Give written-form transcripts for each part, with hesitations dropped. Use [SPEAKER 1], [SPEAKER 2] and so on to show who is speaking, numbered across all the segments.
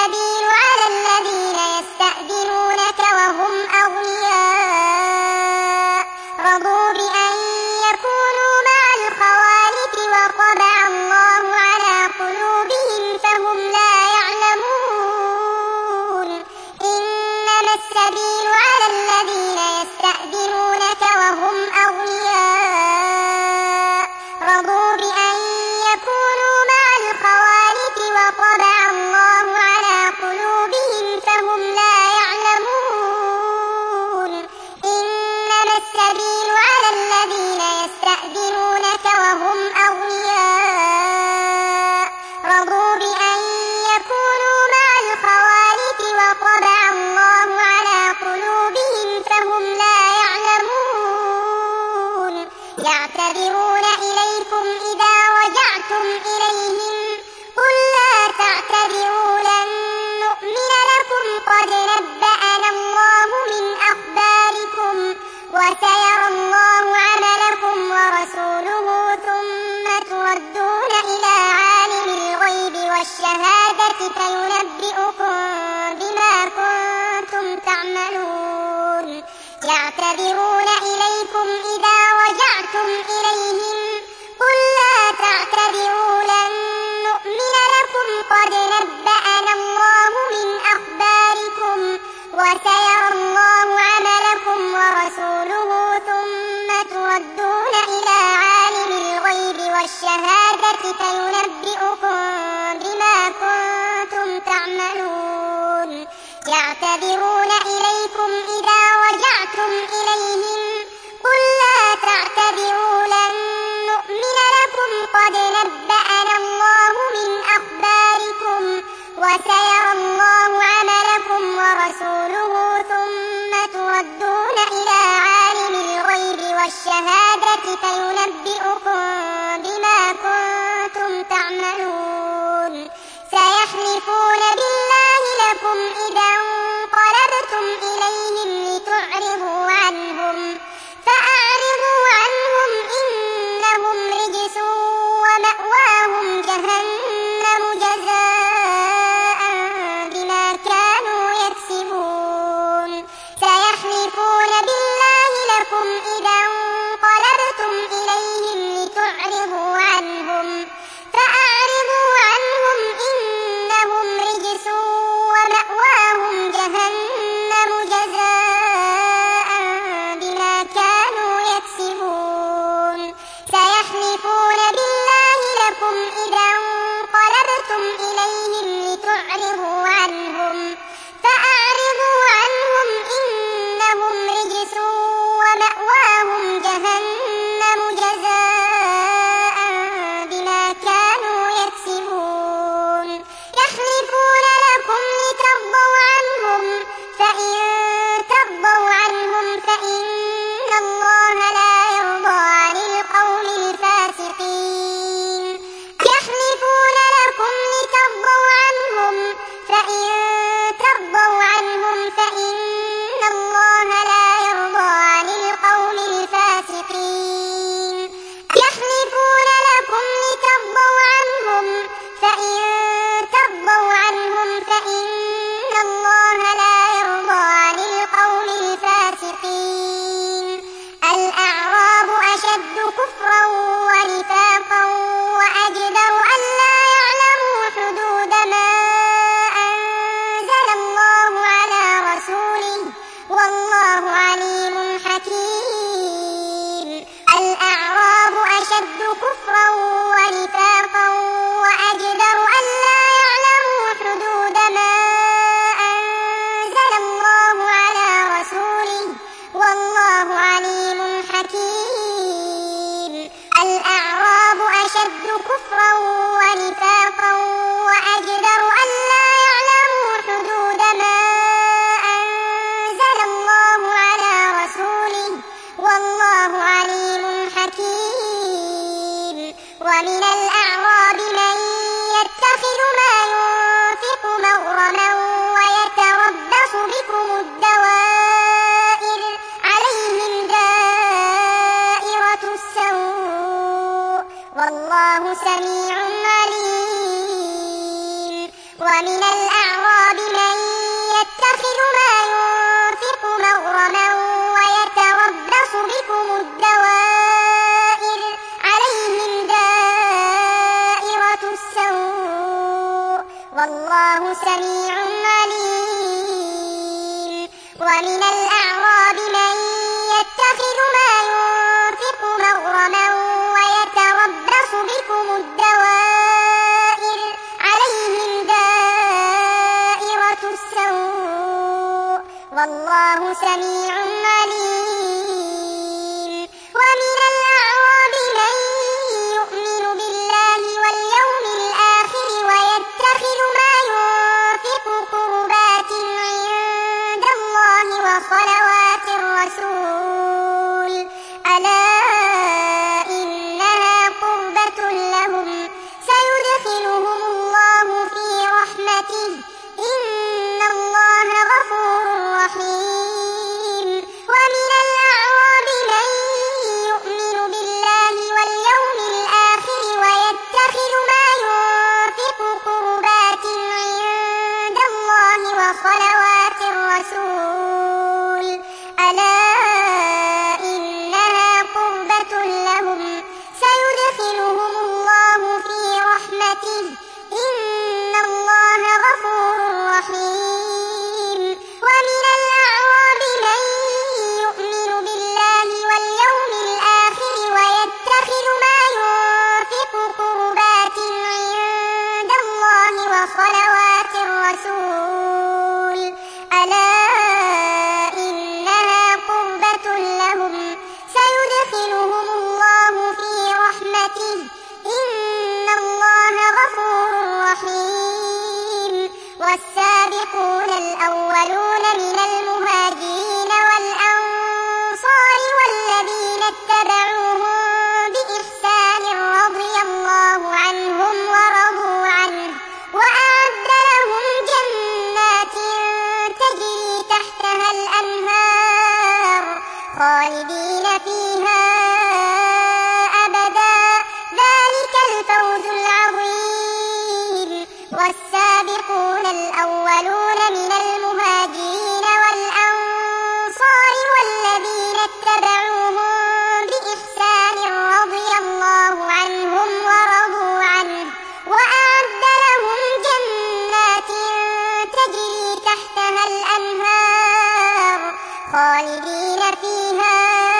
[SPEAKER 1] السبيل على الذين يستأذنونك وهم أغنياء رضوا بأن يكونوا مع الخوالف وطبع الله على قلوبهم فهم لا يعلمون إنما السبيل على الذين يستأذنونك وهم أغنياء رضوا بأن يكونوا مع الخوالف وطبع الله على قلوبهم فهم لا يعلمون إنما السبيل على الذين يستأذنونك وهم أغنياء رضوا بأن يكونوا مع الخوالف وطبع الله على قلوبهم فهم لا يعلمون يعتذرون إليكم إذا رجعتم إليهم قل لا تعتذروا لن نؤمن لكم قد نبأنا الله من أخباركم وسيرى الله عملكم ورسوله ثم تردون إلى عالم الغيب والشهادة فينبئكم بما كنتم تعملون يعتذرون إليكم إذا رجعتم إليهم قل لا تعتذروا لن نؤمن لكم قد نبأنا الله من أخباركم وسيرى الله عملكم ورسوله ثم تردون إلى عالم الغيب والشهادة فينبئكم بما كنتم تعملون يعتذرون إليكم إذا رجعتم إليهم قل لا تعتذروا لن نؤمن لكم قد نبأنا الله من أخباركم وسيرى الله عملكم ورسوله ثم تردون إلى عالم الغيب والشهادة فينبئكم بما كنتم تعملون سيحلفون بالله لكم إذا انقلبتم إليهم لتعرضوا عنهم فأعرضوا عنهم إنهم رجس ومأواهم جهنم جزاء بما كانوا يكسبون سيحلفون بالله لكم إذا انقلبتم إليهم لتعرضوا عنهم فأعرضوا عنهم إنهم رجس ومأواهم جهنم جزاء بما كانوا يكسبون سيحلفون بالله لكم إذا انقلبتم إليهم لتعرضوا عنهم فأعرضوا عنهم إنهم رجس ومأواهم جهنم جزاء بما كانوا يكسبون يحلفون لكم لترضوا عنهم فإن ترضوا عنهم فإن الله لا يرضى عن القوم الفاسقين يحلفون لكم لترضوا عنهم فإن ترضوا عنهم فإن الله لا يرضى عن القوم الفاسقين يحلفون لكم لترضوا عنهم فإن ترضوا عنهم فإن الله لا يرضى عن القوم الفاسقين الأعراب أشد كفرا ونفاقا وأجدر ألا يعلموا حدود ما أنزل الله على رسوله والله عليم حكيم الأعراب أشد كفرا ونفاقا وأجدر ألا يعلموا حدود ما أنزل الله على رسوله والله عليم حكيم الأعراب أشد كفرا ونفاقا وأجدر ألا يعلموا حدود ما أنزل الله على رسوله والله عليم حكيم ومن الأعراب من يتخذ ما ينفق مغرما ويتربص بكم الدوائر عليهم دائرة السوء والله سميع عليم ومن الأعراب والله سميع عليم. ومن الأعراب من يتخذ ما ينفق مغرما ويتربص بكم الدوائر عليهم دائرة السوء والله سميع عليم. ومن الأعراب من يؤمن بالله واليوم الآخر ويتخذ ما ينفق قربات عند الله وصلوات الرسول ألا إنها قربة لهم سيدخلهم الله في رحمته إن الله غفور رحيم. ومن الأعراب من يؤمن بالله واليوم الآخر ويتخذ ما ينفق قربات عند الله وصلوات الرسول ألا إنها قربة لهم سيدخلهم الله في رحمته إن الله غفور رحيم. ومن الأعراب من يؤمن بالله واليوم الآخر ويتخذ ما ينفق قربات عند الله وصلوات الرسول ألا إنها قربة لهم سيدخلهم الله في رحمته إن الله غفور رحيم. والسابقون الأولون من المهاجرين والأنصار والذين اتبعوهم بإحسان رضي الله عنهم ورضوا عنه وأعد لهم جنات تجري تحتها الأنهار خالدين فيها أبدا ذلك الفوز العظيم. والسابقون الأولون من المهاجرين والأنصار والذين اتبعوهم بإحسان رضي الله عنهم ورضوا عنه وأعد لهم جنات تجري تحتها الأنهار خالدين فيها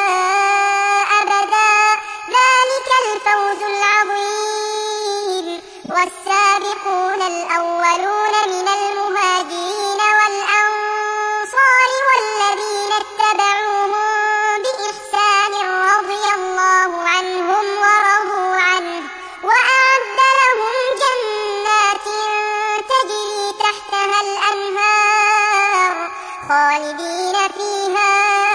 [SPEAKER 1] أبدا ذلك الفوز العظيم. والسابقون الأولون من المهاجرين والأنصار والذين اتبعوهم بإحسان رضي الله عنهم ورضوا عنه وأعد لهم جنات تجري تحتها الأنهار خالدين فيها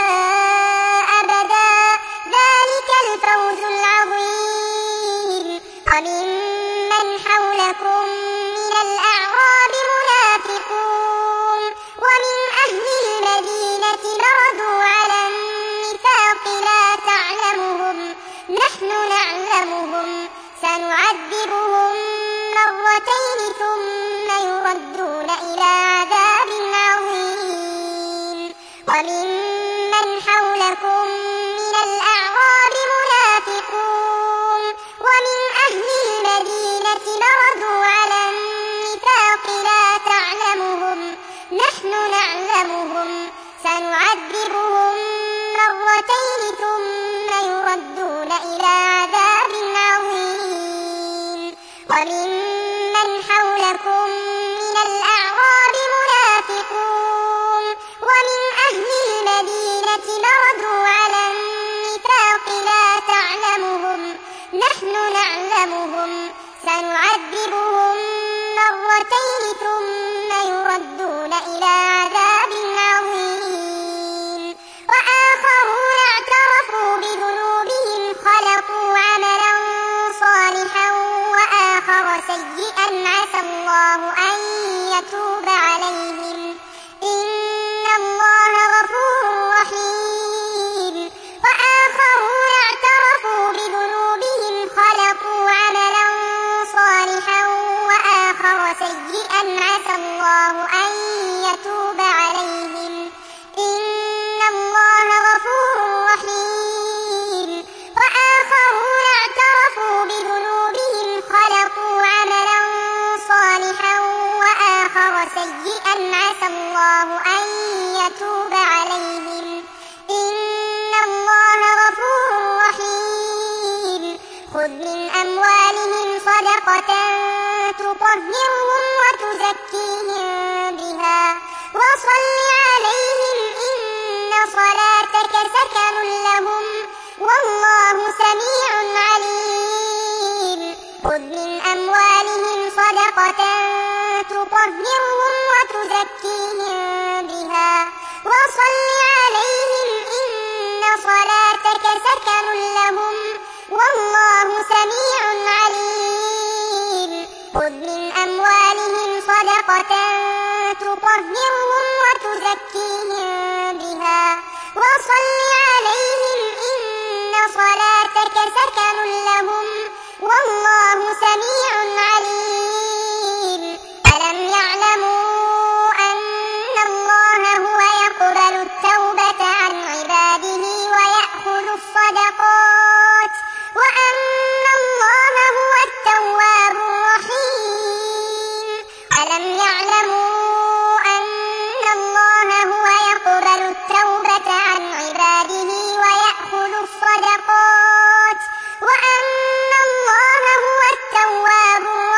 [SPEAKER 1] أبدا ذلك الفوز العظيم. وممن حولكم من الأعراب منافقون ومن أهل المدينة مردوا على النفاق لا تعلمهم نحن نعلمهم سنعذبهم مرتين ثم يردون إلى عذاب عظيم. وممن حولكم من الأعراب منافقون ومن أهل المدينة مردوا على النفاق لا تعلمهم نحن نعلمهم سنعذبهم مرتين ثم يردون إلى عذاب عظيم. وممن حولكم من الأعراب منافقون ومن أهل المدينة مردوا على النفاق لا تعلمهم نحن نعلمهم سنعذبهم مرتين ثم يردون إلى عذاب عظيم. وآخرون اعترفوا بذنوبهم خلقوا عملا صالحا وآخر سيئا عسى الله أن يتوب عليهم إن الله غفور رحيم. وآخرون اعترفوا بذنوبهم خلقوا عملا صالحا وآخر سيئا عسى الله أن يتوب عليهم إن الله غفور رحيم. وآخرون اعترفوا بذنوبهم خلقوا عملا صالحا سيئا عسى الله أن يتوب عليهم، إن الله غفور رحيم. خذ من أموالهم صدقة تطهرهم وتزكيهم بها وصل عليهم، إن صلاتك سكن لهم، والله سميع عليم. خذ من أموالهم صدقة تطهرهم وتزكيهم بها وصل عليهم، إن صلاتك سكن لهم، والله سميع عليم. خذ من أموالهم صدقة تطهرهم وتزكيهم بها وصل عليهم، إن صلاتك سكن لهم، والله سميع عليم. ألم يعلموا أن الله هو يقبل التوبة عن عباده ويأخذ الصدقات، وأن الله هو التواب الرحيم. ألم يعلموا أن الله هو يقبل التوبة عن عباده ويأخذ الصدقات، وأن الله هو التواب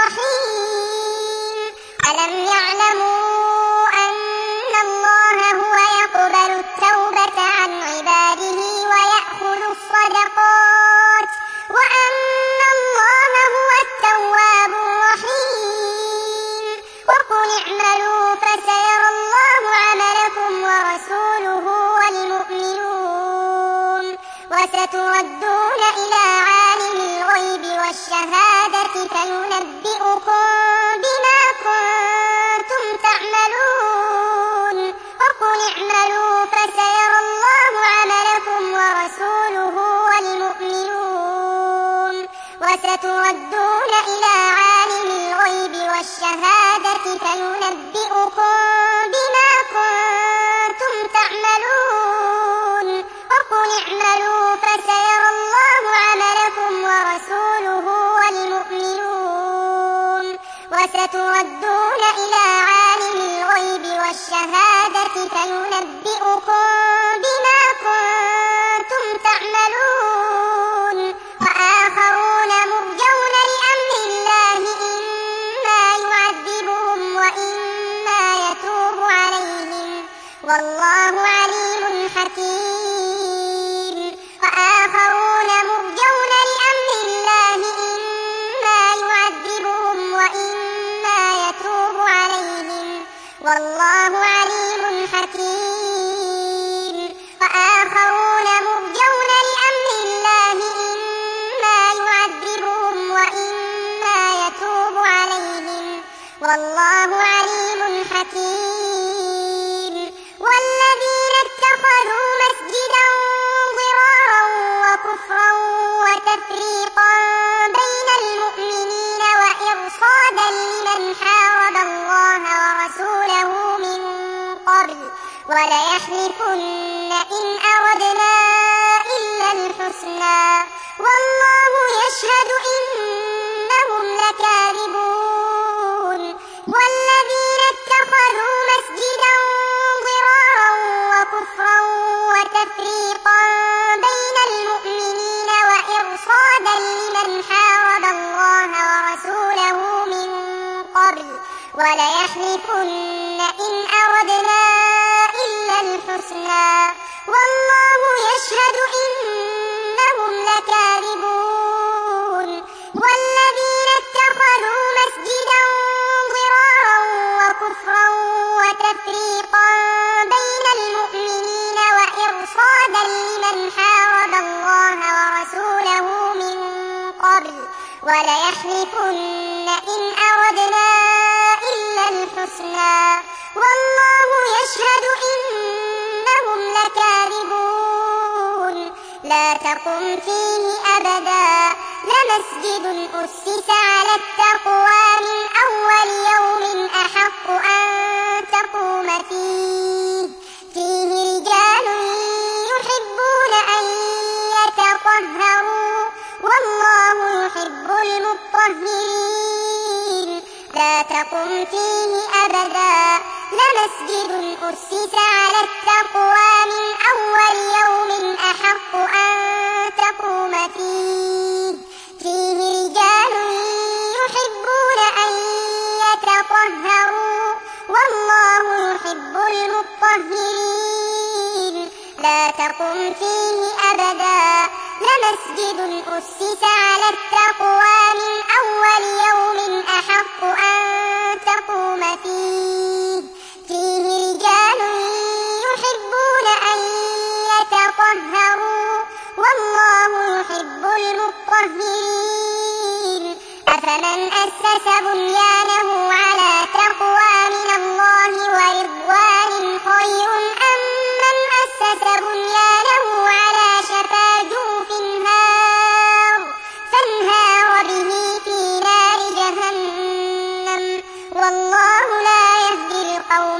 [SPEAKER 1] الرحيم. ألم يعلموا أن الله هو يقبل التوبة عن عباده ويأخذ الصدقات، وأن الله هو التواب الرحيم. وقل اعملوا فسيرى الله عملكم ورسوله والمؤمنون، وستردون إلى عالم الغيب والشهادة فينبئكم بما كنتم تعملون. وقل اعملوا فسيرى الله عملكم ورسوله والمؤمنون، وستردون إلى عالم الغيب والشهادة فينبئكم بما كنتم تعملون. وقل اعملوا فسيرى الله عملكم ورسوله والمؤمنون، وستردون إلى عالم الغيب والشهادة فينبئكم بما كنتم تعملون. وآخرون مرجون لأمر الله، إما يعذبهم وإما يتوب عليهم، والله عليم حكيم. وآخرون مرجون لأمر الله، إما يعذبهم وإما يتوب عليهم، والله عليم حكيم. وآخرون مرجون لأمر الله، إما يعذبهم وإما يتوب عليهم، والله عليم حكيم. والذين اتخذوا مسجدا ضرارا وكفرا وتفريقا بين المؤمنين وإرصادا لمن حارب الله ورسوله من قبل وليحلفن إن أردنا إلا الحسنى، والله يشهد إنهم لكاذبون. والذين اتخذوا مسجدا ضرارا وكفرا وتفريقا بين المؤمنين وإرصادا لمن حارب الله ورسوله من قبل وليحلفن إن أردنا إلا الحسنى، والله يشهد إنهم لكاذبون. والذين اتخذوا مسجدا ضرارا وكفرا وتفريقا بين المؤمنين وإرصادا لمن حارب الله ورسوله من قبل وليحلفن إن أردنا إلا الحسنى، والله يشهد إنهم لكاذبون. لا تقم فيه أبدا، لمسجد أسس على التقوى من أول يوم أحق أن تقوم فيه رجال يحبون أن يتطهروا، والله يحب المطهرين. لا تقم فيه أبدا لمسجد أسس على التقوى من أول يوم أحق أن تقوم فيه رجال يحبون أن يتطهروا والله يحب المطهرين لا تقم فيه أبدا لمسجد أسس على التقوى من أول يوم أحق أن تقوم فيه رجال يحبون أن يتطهروا والله يحب المطهرين أفمن أسس بنيانه على تقوى من الله ورضوان خير أم من أسس بنيانه على شفا جرف فانهار به في نار جهنم والله لا يهدي القوم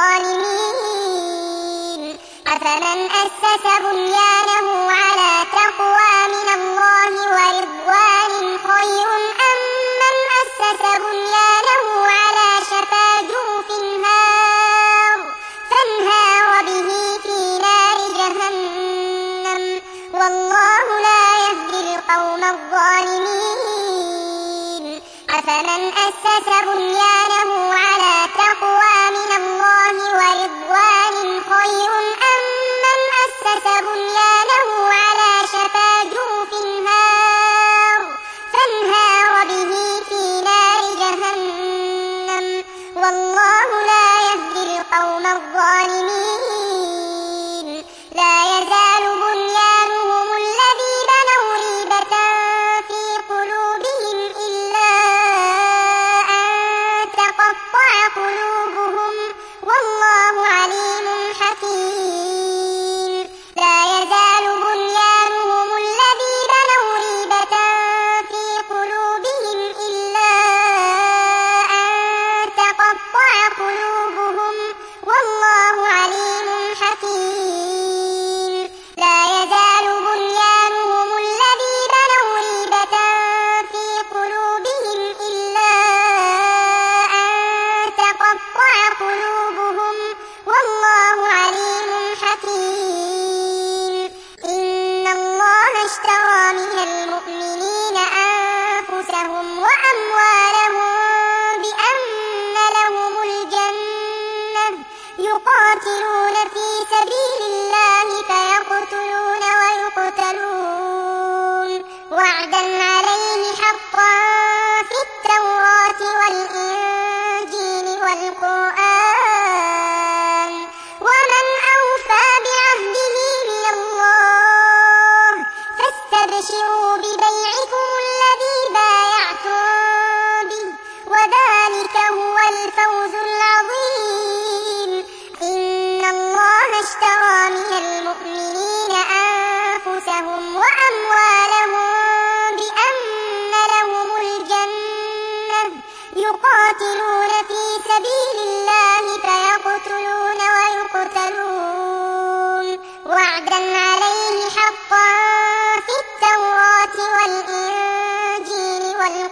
[SPEAKER 1] الظالمين أفمن أسس بنيانه على تقوى من الله ورضوان خير أم من أسس بنيانه على شفا جرف فانهار به في نار جهنم والله لا يهدي القوم الظالمين أفمن أسس بنيانه على تقوى من الله ورضوان خير أم من أسس بنيانه على شفا جرف فانهار به في نار جهنم والله لا يهدي القوم الظالمين لا يزال بنيانهم الذي بنوا ريبة في قلوبهم إلا أن تقطع قلوبهم والله عليم حكيم لا يزال بنيانهم الذي بنوا ريبة في قلوبهم إلا أن تقطع قلوبهم والله عليم حكيم لا يزال بنيانهم الذي بنوا ريبة في قلوبهم إلا أن تقطع قلوبهم والله عليم حكيم إن الله اشترى من المؤمنين أنفسهم وأموالهم بأن لهم الجنة يقاتلون في سبيل الله فيقتلون ويقتلون وعدا عليه حقا في التوراة والإنجيل والقرآن ومن أوفى بعهده من الله فاستبشروا ببيعكم الذي بايعتم به وذلك هو الفوز العظيم إن الله اشترى من المؤمنين أنفسهم وأموالهم بأن لهم الجنة يقاتلون في سبيل الله فيقتلون ويقتلون وعدا عليه حقا في التوراة والإنجيل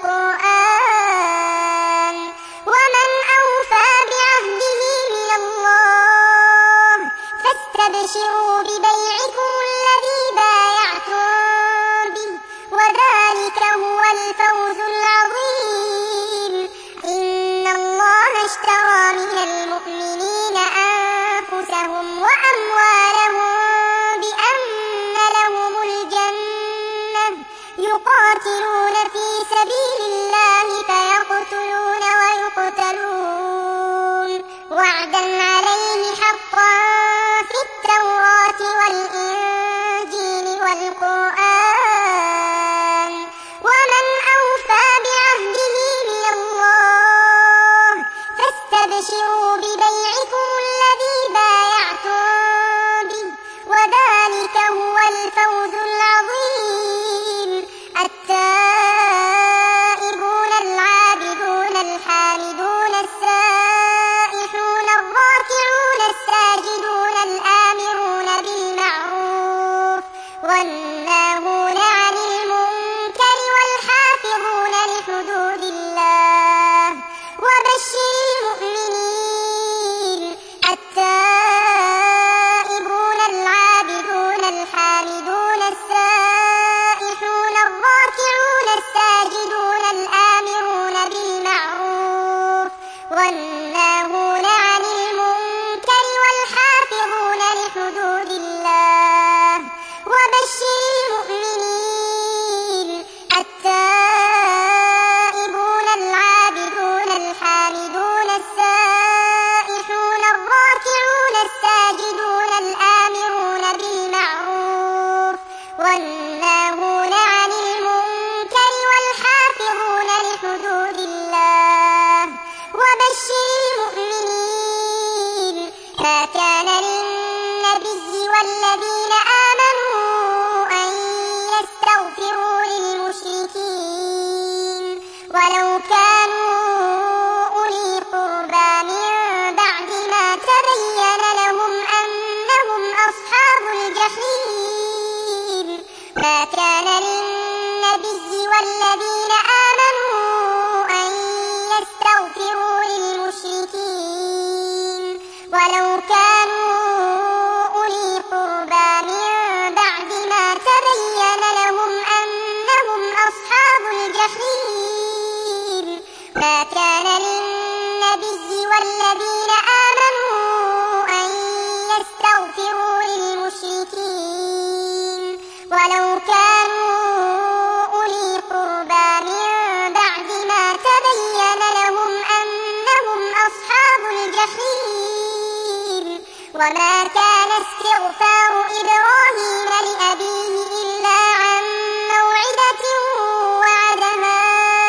[SPEAKER 1] والقرآن ومن أوفى بعهده من الله فاستبشروا ببيعكم الذي بايعتم به وذلك هو الفوز العظيم إن الله اشترى من المؤمنين أنفسهم وأموالهم بأن لهم الجنة يقاتلون في سبيل الله فيقتلون ويقتلون وعدا عليه حقا في التوراة والإنجيل والقرآن ومن أوفى بعهده من الله فاستبشروا ببيعكم الذي بايعتم به وذلك هو الفوز العظيم التائبون العابدون الحامدون السائحون الراكعون الساجدون الآمرون بالمعروف والناهون عن المنكر والحافظون لحدود الله وبشر والناهون عن المنكر والحافظون لحدود الله وبشر المؤمنين التائبون العابدون الحامدون السائحون الراكعون الساجدون الآمرون بالمعروف والناهون عن المنكر والحافظون لحدود الله وبشر المؤمنين ما كان للنبي والذين آمنوا أن يستغفروا للمشركين ولو كانوا أولي قربى من بعد ما تبين لهم أنهم أصحاب الجحيم ما كان للنبي والذين آمنوا أن يستغفروا للمشركين ولو كانوا أولي قربى من بعد ما تبين لهم أنهم أصحاب الجحيم ما كان للنبي والذين آمنوا أن يستغفروا للمشركين ولو كانوا أولي قربى من بعد ما تبين لهم أنهم أصحاب الجحيم وما كان استغفار إبراهيم لأبيه إلا عن موعدة وعدها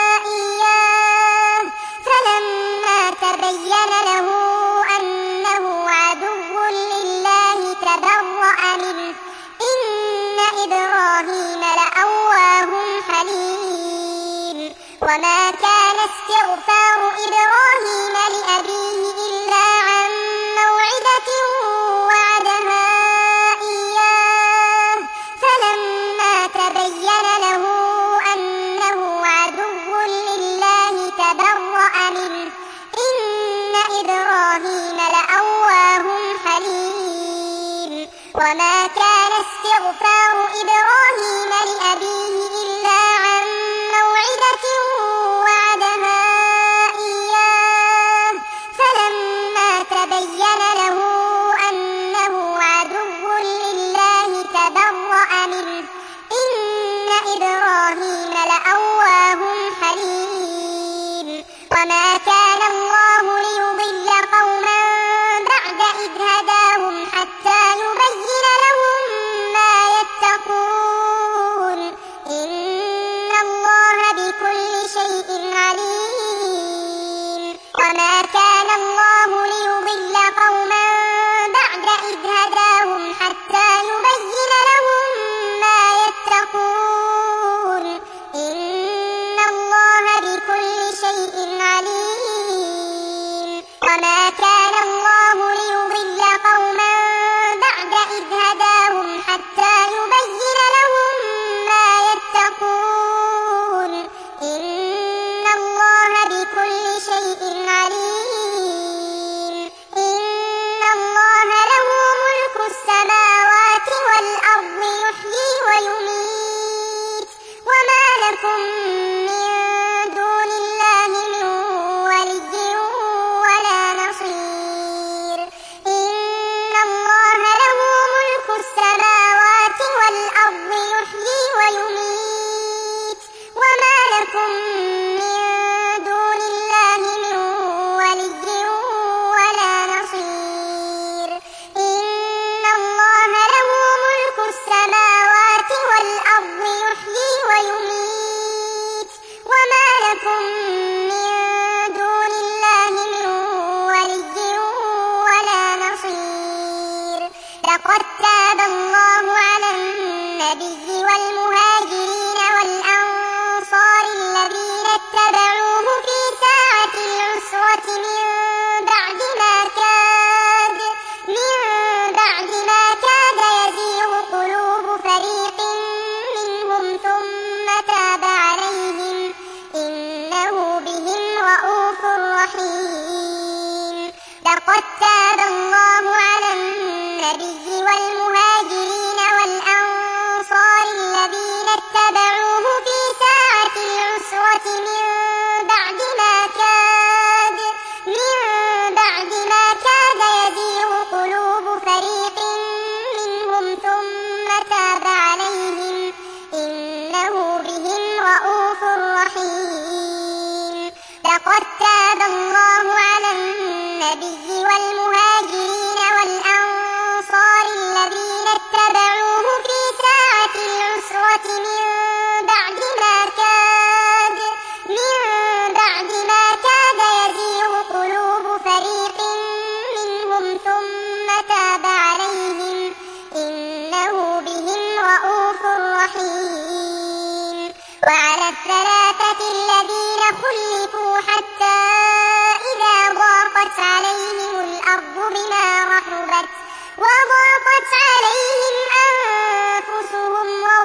[SPEAKER 1] إياه فلما تبين له أنه عدو لله تبرأ منه إن إبراهيم لأواه حليم وما كان استغفار إبراهيم لأبيه إلا عن موعدة وعدها إياه فلما تبين له أنه عدو لله تبرأ منه إن إبراهيم لأواه حليم وما كان استغفار إبراهيم لأبيه إلا عن موعدة وعدها إياه فلما تبين له أنه عدو لله تبرأ منه إن إبراهيم لأواه حليم وما كان الله ليضل قوما بعد إذ هداهم حتى يبين لهم ما يتقون إن الله بكل شيء عليم وما كان الله ليضل قوما بعد إذ هداهم حتى يبين لهم ما يتقون إن الله بكل شيء عليم وما كان الله ليضل قوما بعد إذ هداهم حتى يبين لهم ما يتقون إن الله بكل شيء عليم إن الله له ملك السماوات والأرض يحيي ويميت وما لكم من دون الله من ولي ولا نصير إن الله له ملك السماوات والأرض يحيي ويميت وما لكم من دون الله من ولي ولا نصير إن الله له ملك السماوات والأرض يحيي ويميت وما لكم من دون الله من ولي ولا نصير لقد تاب الله على النبي والمهاجرين والأنصار الذين اتبعوه في ساعة العسرة من بعد ما كاد يزيغ قلوب فريق منهم ثم تاب عليهم إنه بهم رءوف رحيم لقد تاب الله على النبي والمهاجرين والأنصار الذين اتبعوه في ساعة العسرة من بعد ما بعد ما كاد يزيغ قلوب فريق منهم ثم تاب عليهم إنه بهم رءوف رحيم. لقد تاب الله على النبي والمهاجرين والأنصار الذين اتبعوه في ساعة العسرة من بعد ما كاد يزيغ قلوب فريق منهم ثم تاب عليهم إنه بهم رءوف رحيم. وعلى الثلاثة الذين خلفوا حتى إذا ضاقت عليهم الأرض بما رحبت وضاقت عليهم أنفسهم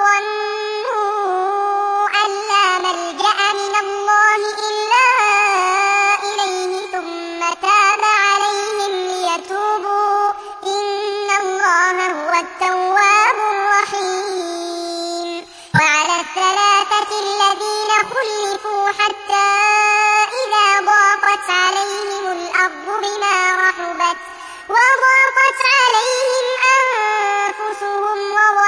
[SPEAKER 1] وظنوا أن لا ملجأ من الله إلا إليه ثم تاب عليهم ليتوبوا إن الله هو التواب الرحيم. وعلى الثلاثة الذين خلفوا حتى إذا ضاقت عليهم الأرض بما رحبت وضاقت عليهم أنفسهم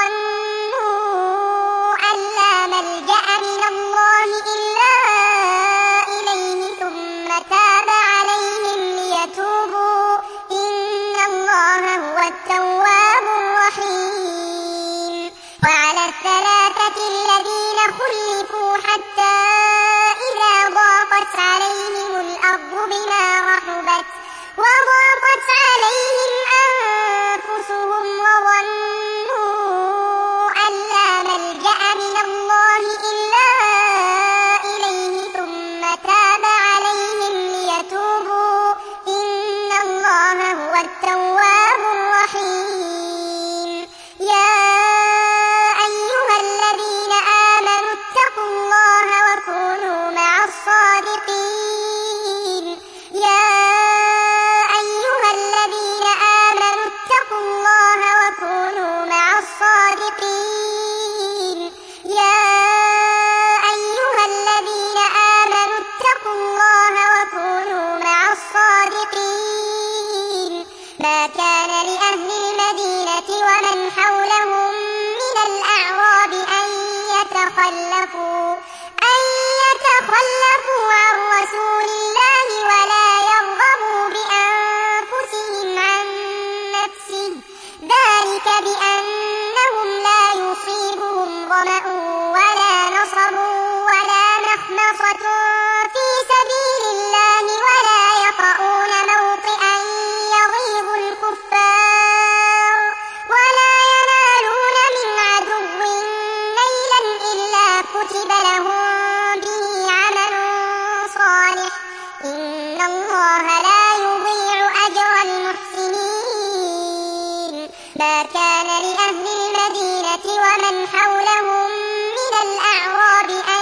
[SPEAKER 1] وظنوا أن لا ملجأ من الله إلا إليه ثم تاب عليهم ليتوبوا إن الله هو التواب الرحيم. وعلى الثلاثة الذين خلفوا حتى إذا ضاقت عليهم الأرض بما رحبت وضاقت عليهم أنفسهم وظنوا أن لا ملجأ من الله إلا إليه ثم تاب عليهم ليتوبوا إن الله هو التواب الرحيم. يا أيها الذين آمنوا اتقوا الله وكونوا مع الصادقين. يا أيها الذين آمنوا اتقوا الله وكونوا مع الصادقين. يا أيها الذين آمنوا اتقوا الله وكونوا مع الصادقين. ما كان لأهل المدينة ومن حولهم من الأعراب أن يتخلفوا عن رسول الله ولا يرغبوا بأنفسهم عن نفسه ذلك بأنهم لا يصيبهم ظمأ ولا نصب ولا مخمصة في سبيل الله ولا يطؤون موطئا يغيظ الكفار ولا ينالون من عدو نيلا إلا كتب لهم به عمل صالح إن الله لا يضيع أجر المحسنين. ما كان لأهل المدينة ومن حولهم من الأعراب أن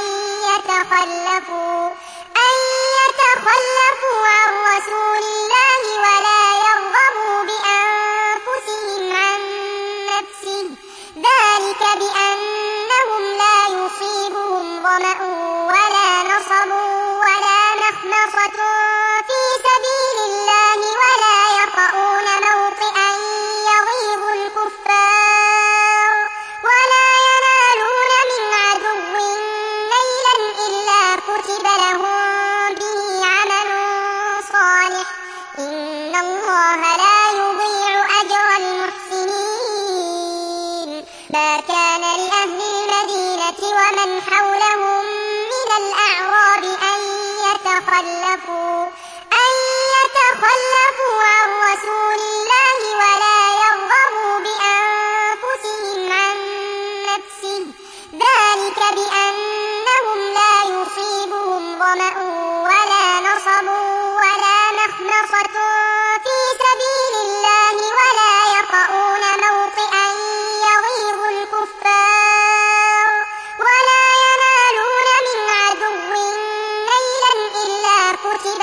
[SPEAKER 1] يتخلفوا عن رسول الله ولا يرغبوا بأنفسهم عن نفسه ذلك بأنهم لا يصيبهم ظمأ ولا نصب ولا مخمصة في سبيل الله ولا يطؤون موطئا يغيظ الكفار ولا ينالون من عدو نيلا إلا كتب لهم به عمل صالح إن الله لا يضيع أجر المحسنين. ما كان لأهل المدينة ومن حولهم من الأعراب أن يتخلفوا عن رسول الله ولا يرغبوا بأنفسهم عن نفسه ذلك بأنهم لا يصيبهم ظمأ ولا نصب ولا مخمصة في سبيل الله ولا يطؤون موطئا يغيظ الكفار ولا ينالون من عدو نيلا إلا كتب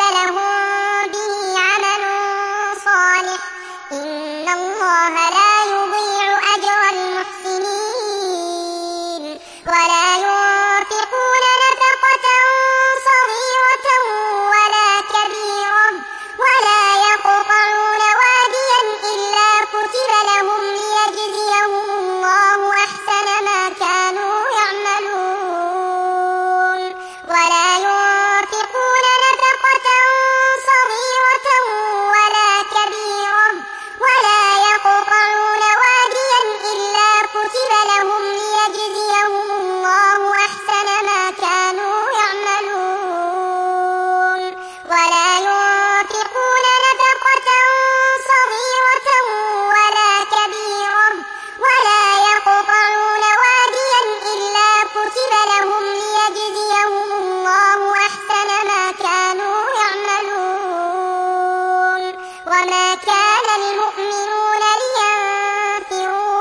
[SPEAKER 1] وما كان المؤمنون لينفروا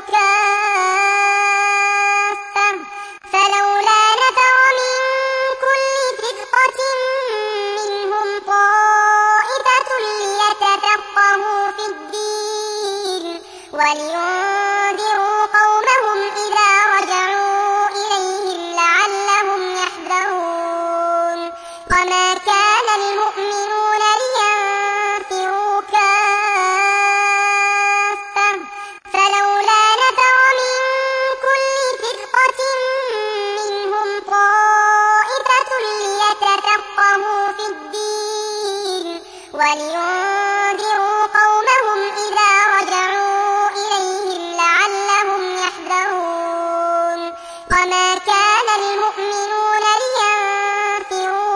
[SPEAKER 1] كافة فلولا نفر من كل فرقة منهم طائفة ليتفقهوا في الدين ولينذروا قومهم إذا رجعوا إليهم لعلهم يحذرون وما كان المؤمنون لينفروا كافة فلولا نفر من كل فرقة منهم طائفة ليتفقهوا في الدين ولينذروا قومهم إذا رجعوا إليهم لعلهم يحذرون وما كان المؤمنون لينفروا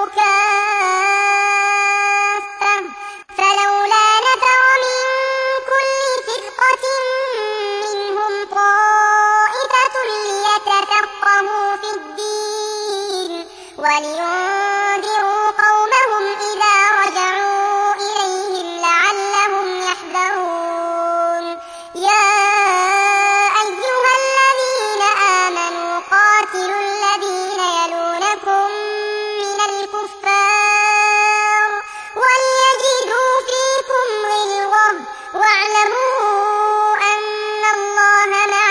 [SPEAKER 1] كافة فلولا نفر من كل فرقة منهم طائفة ليتفقهوا في الدين ولينذروا قومهم إذا رجعوا إليهم لعلهم يحذرون يا أيها الذين آمنوا قاتلوا الذين يلونكم من الكفار وليجدوا فيكم غلظة واعلموا أن الله مع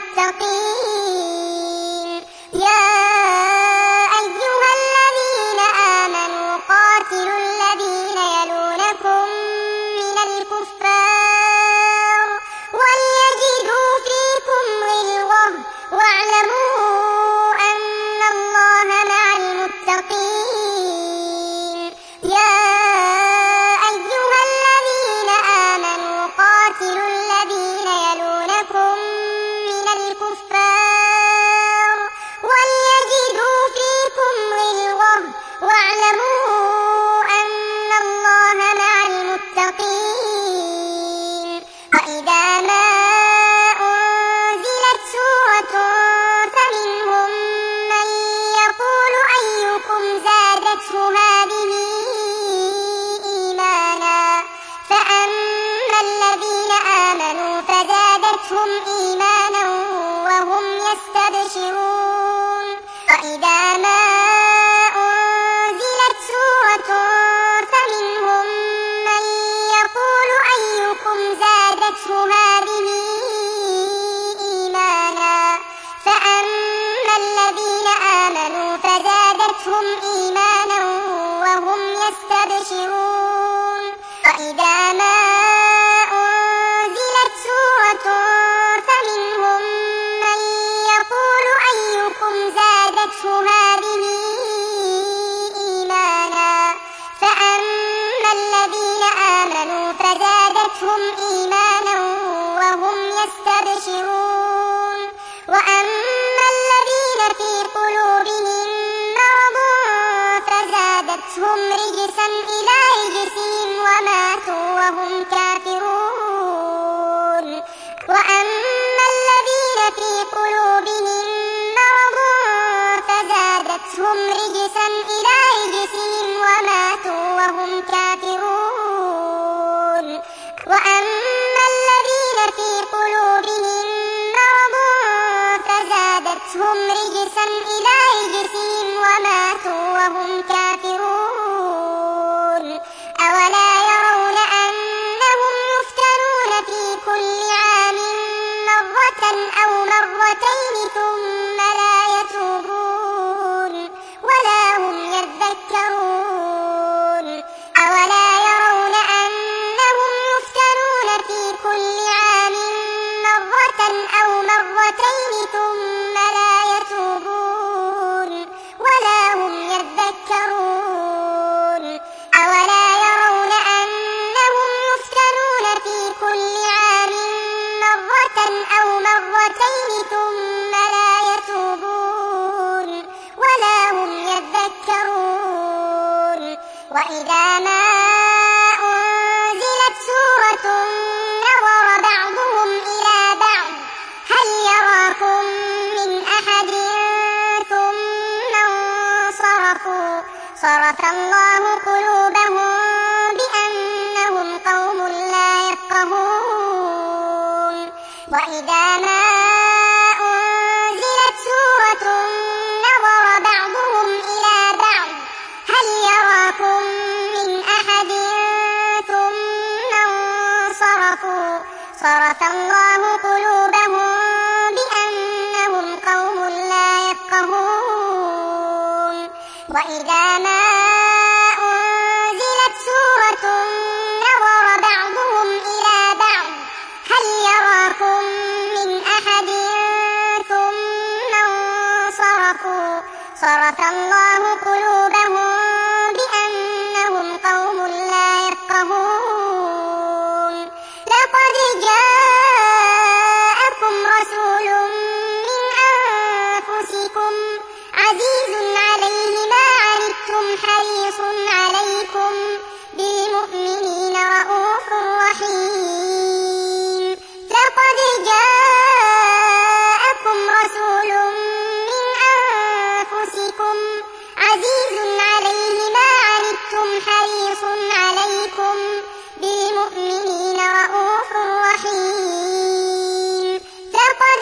[SPEAKER 1] المتقين يا أيها الذين آمنوا قاتلوا الذين يلونكم من الكفار وليجدوا فيكم غلظة واعلموا أن الله مع المتقين يا أيها الذين آمنوا قاتلوا الذين يلونكم من الكفار وليجدوا فيكم غلظة واعلموا أن الله مع المتقين وإذا ما أنزلت سورة فمنهم من يقول أيكم زادته هذه إيمانا فأما الذين آمنوا فزادتهم إيمانا وهم يستبشرون وإذا ما أنزلت سورة فمنهم من يقول أيكم زادته هذه إيمانا فأما الذين آمنوا فزادتهم إيمانا وهم يستبشرون وإذا ما أنزلت سورة فمنهم من يقول أيكم زادته هذه إيمانا فأما الذين آمنوا فزادتهم إيمانا وهم يستبشرون وأما الذين في قلوبهم مرض فزادتهم رجسا إلى رجسهم وماتوا وهم كافرون وأما الذين في قلوبهم مرض فزادتهم رجسا إلى رجسهم وماتوا وهم كافرون وأما الذين في قلوبهم مرض فزادتهم رجسا إلى رجسهم وماتوا وهم كافرون أولا يرون أنهم يفتنون في كل عام مرة أو مرتين ثم لا يتوبون ولا هم يذكرون أولا يرون أنهم يفتنون في كل عام مرة أو مرتين ثم لا يتوبون ولا هم يذكرون أولا يرون أنهم يفتنون في كل عام مرة أو مرتين ثم لا يتوبون ولا هم يذكرون وإذا ما أنزلت سورة نظر بعضهم إلى بعض هل يراكم من أحد ثم انصرفوا صرف الله قلوبهم بأنهم قوم لا وإذا ما أنزلت سورة نظر بعضهم إلى بعض هل يراكم من أحد ثم انصرفوا صرف الله قلوبهم بأنهم قوم لا يفقهون وإذا ما أنزلت سورة نظر بعضهم إلى بعض هل يراكم من أحد ثم انصرفوا صرف الله قلوبهم بأنهم قوم لا يفقهون لقد جاءكم رسول من أنفسكم عزيز عليه ما عنتم حريص عليكم بالمؤمنين رءوف رحيم لقد جاءكم رسول من أنفسكم عزيز عليه ما عنتم حريص عليكم بالمؤمنين رءوف رحيم لقد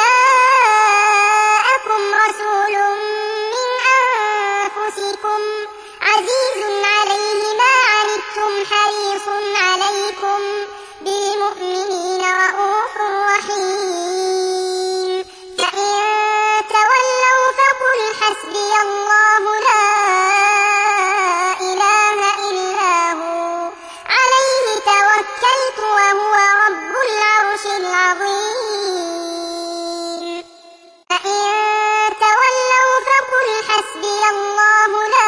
[SPEAKER 1] جاءكم رسول من أنفسكم عزيز عليه ما عنتم حريص عليكم بالمؤمنين رءوف رحيم فإن تولوا فقل حسبي الله لا إله إلا هو عليه توكلت وهو رب العرش العظيم فإن تولوا فقل حسبي الله لا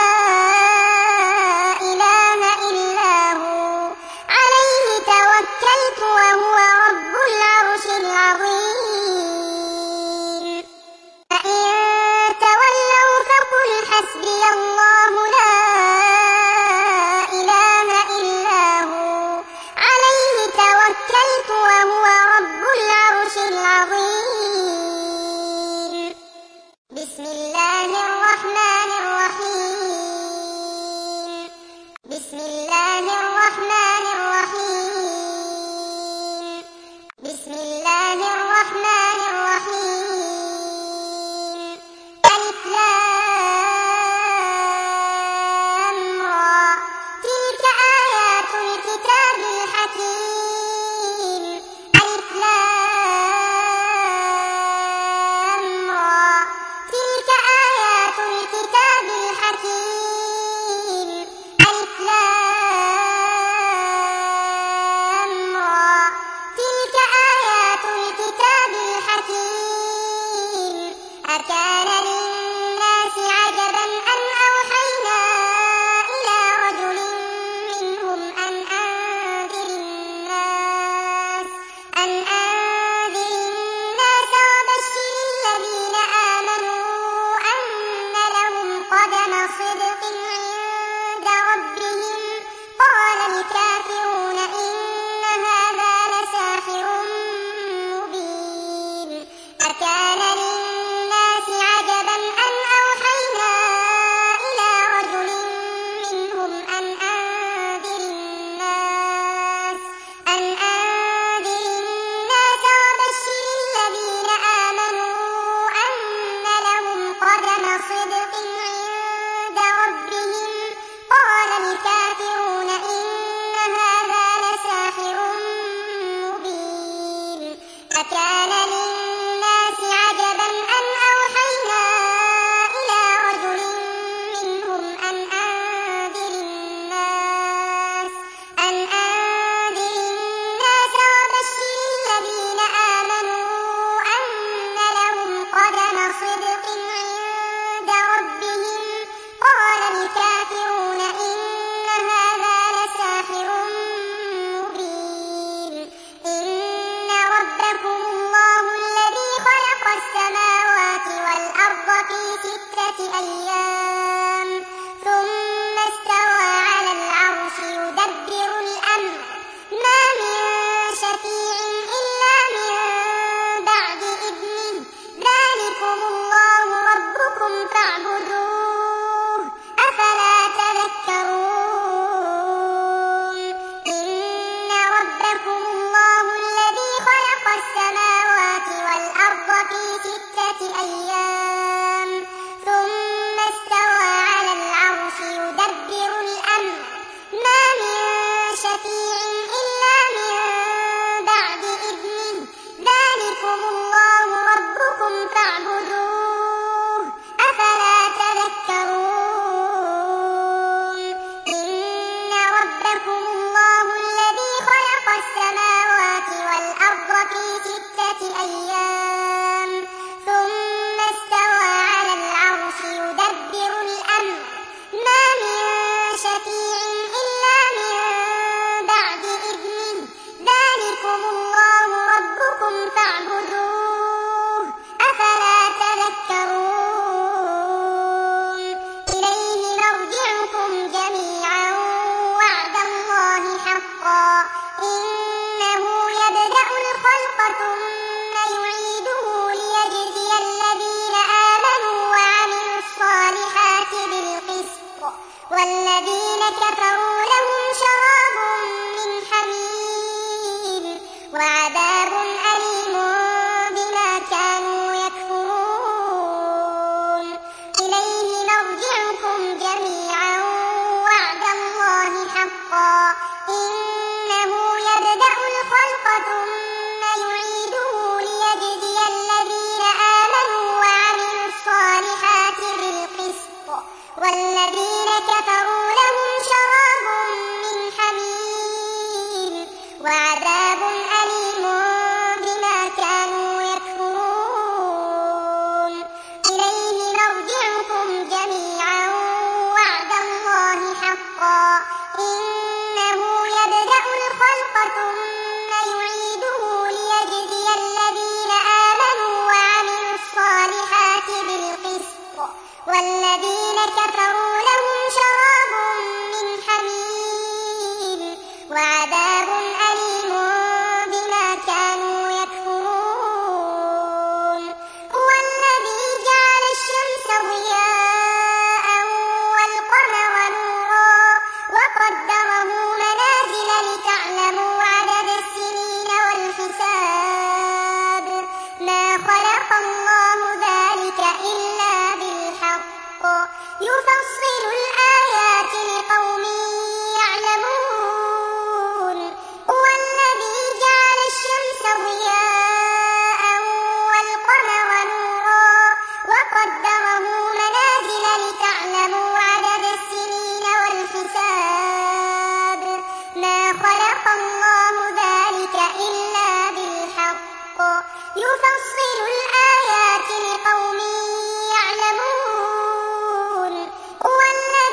[SPEAKER 1] إله إلا هو عليه توكلت وهو رب العرش العظيم فإن تولوا فقل حسبي الله لا إله إلا هو عليه توكلت وهو رب العرش العظيم بسم الله الرحمن الرحيم بسم الله الرحمن الرحيم بسم الله الرحمن الرحيم ألف لام را تلك آيات الكتاب الحكيم ألف لام را تلك آيات الكتاب الحكيم ألف لام را تلك آيات الكتاب الحكيم أكان للناس عجبا أن أوحينا إلى رجل منهم أن أنذر الناس وبشر الذين آمنوا أن لهم قدم صدق عند ربهم قال الكافرون إن هذا لساحر مبين أكان للناس عجبا أن أوحينا إلى رجل منهم أن أنذر الناس وبشر الذين آمنوا أن لهم قدم صدق عند ربهم قال الكافرون إن هذا لساحر مبين أكان للناس عجبا أن أوحينا إلى رجل منهم أن أنذر الناس وبشر الذين آمنوا أن لهم قدم صدق عند ربهم قال الكافرون إن هذا لساحر مبين إن ربكم الله الذي خلق السماوات والأرض في 6 أيام ثم استوى على العرش يدبر الأمر ما من شفيع إلا من بعد إذنه ذلكم الله ربكم فاعبدوه أفلا تذكرون إن ربكم الله الذي خلق السماوات أيام ثم استوى على العرش يدبر الأمر ما من شفيع إلا من بعد إذنه ذلكم الله ربكم فاعبدوه أفلا تذكرون إن ربكم الله الذي خلق السماوات والأرض في 6 أيام ثم استوى على العرش يدبر الأمر ما من شفيع إلا من بعد إذنه ذلكم الله ربكم فاعبدوه أفلا تذكرون إليه مرجعكم جميعا وعد الله حقا إنه يبدأ الخلق ثم يعيده ليجزي الذين آمنوا وعملوا الصالحات بالقسط والذين كفروا لهم شراب من حميم وعذاب أليم بما كانوا يكفرون إليه مرجعكم جميعا وعد الله حقا إنه يبدأ الخلق ثم يعيده ليجزي الذين آمنوا وعملوا الصالحات بالقسط والذين كفروا لهم شراب من حميم وعذاب أليم بما كانوا يكفرون إليه مرجعكم جميعا وعد الله حقا إنه يبدأ الخلق ثم يعيده ليجزي الذين آمنوا وعملوا الصالحات بالقسط والذين كفروا لهم شراب من حميم وعذاب أليم بما كانوا يكفرون هو الذي جعل الشمس ضياء والقمر نورا وقدره منازل لتعلموا عدد السنين والحساب ما خلق الله ذلك إلا بالحق يفصل الآيات لقوم يعلمون هو الذي جعل الشمس ضياء والقمر نورا وقدره منازل لتعلموا عدد السنين والحساب ما خلق الله ذلك إلا بالحق يفصل الآيات لقوم يعلمون هو الذي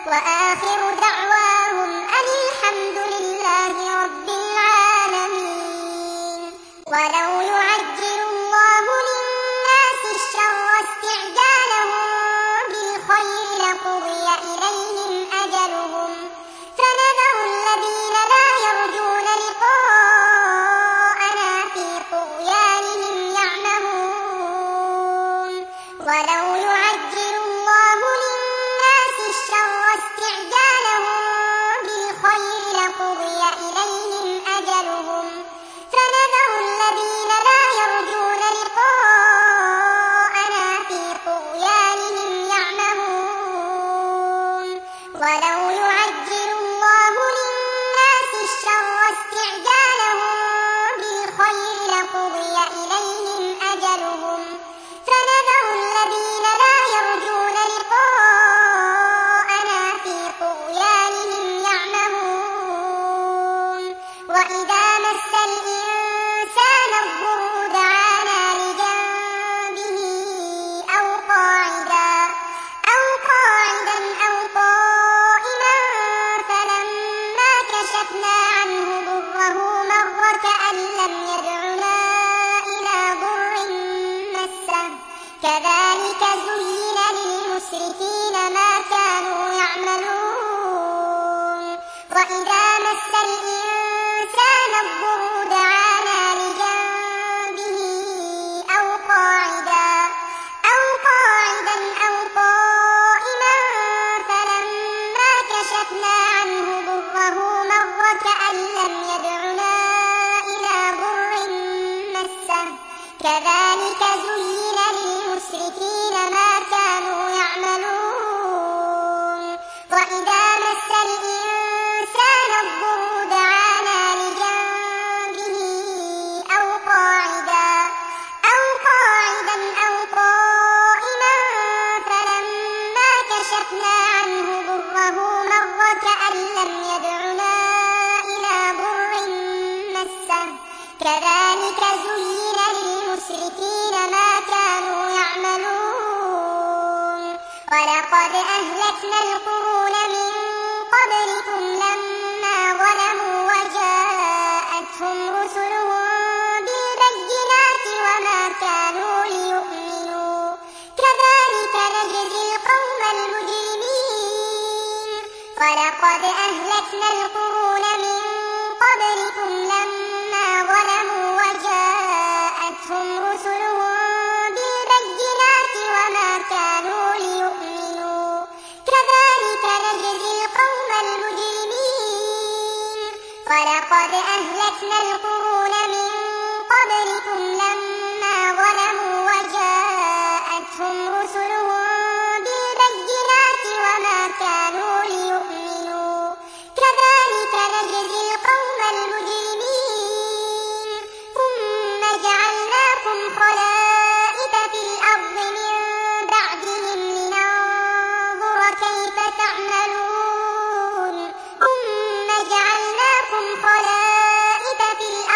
[SPEAKER 1] وآخر دعواهم أن الحمد لله رب العالمين. ولو يعجل الله للناس الشر استعجالهم بالخير لقضي إليهم أجلهم فنذر الذين لا يرجون لقاءنا في طغيانهم يعمهون. ولو يعجل الله للناس الشر استعجالهم بالخير لقضي إليهم أجلهم فنذر الذين لا يرجون لقاءنا في طغيانهم يعمهون. ولو يعجل الله للناس الشر استعجالهم بالخير لقضي إليهم أجلهم فنذر الذين لا يرجون لقاءنا في طغيانهم يعمهون. وإذا مس الإنسان الضر دعانا لجنبه أو قاعدا أو قائما فلما كشفنا عنه ضره مر كأن لم يدعنا إلى ضر مسه كذلك زين للمسرفين ما كانوا يعملون. وإذا مس الإنسان الضر دعانا لجنبه أو قاعدا أو قائما فلما كشفنا عنه ضره مر كأن لم يدعنا إلى ضر مسه كذلك زين للمسرفين ما كانوا يعملون. وإذا مس الإنسان الضر دعانا لجنبه أو قاعدا أو قائما فلما كشفنا عنه ضره مر كأن لم يدعنا إلى ضر مسه كذلك زين للمسرفين ما كانوا يعملون. ولقد أهلكنا القرون من قبلكم لما ظلموا وجاءتهم رسلهم بالبينات وما كانوا ليؤمنوا كذلك نجزي القوم المجرمين. ولقد أهلكنا القرون من قبلكم لما ظلموا وجاءتهم رسلهم بالبينات وما كانوا ليؤمنوا كذلك نجزي القوم المجرمين. ولقد أهلكنا القرون من قبلكم لما ظلموا وجاءتهم رسلهم بالبينات وما كانوا ليؤمنوا كذلك نجزي القوم المجرمين. ثم جعلناكم خلائف في الأرض من بعدهم لننظر كيف تعملون. ثم جعلناكم خلائف في الأرض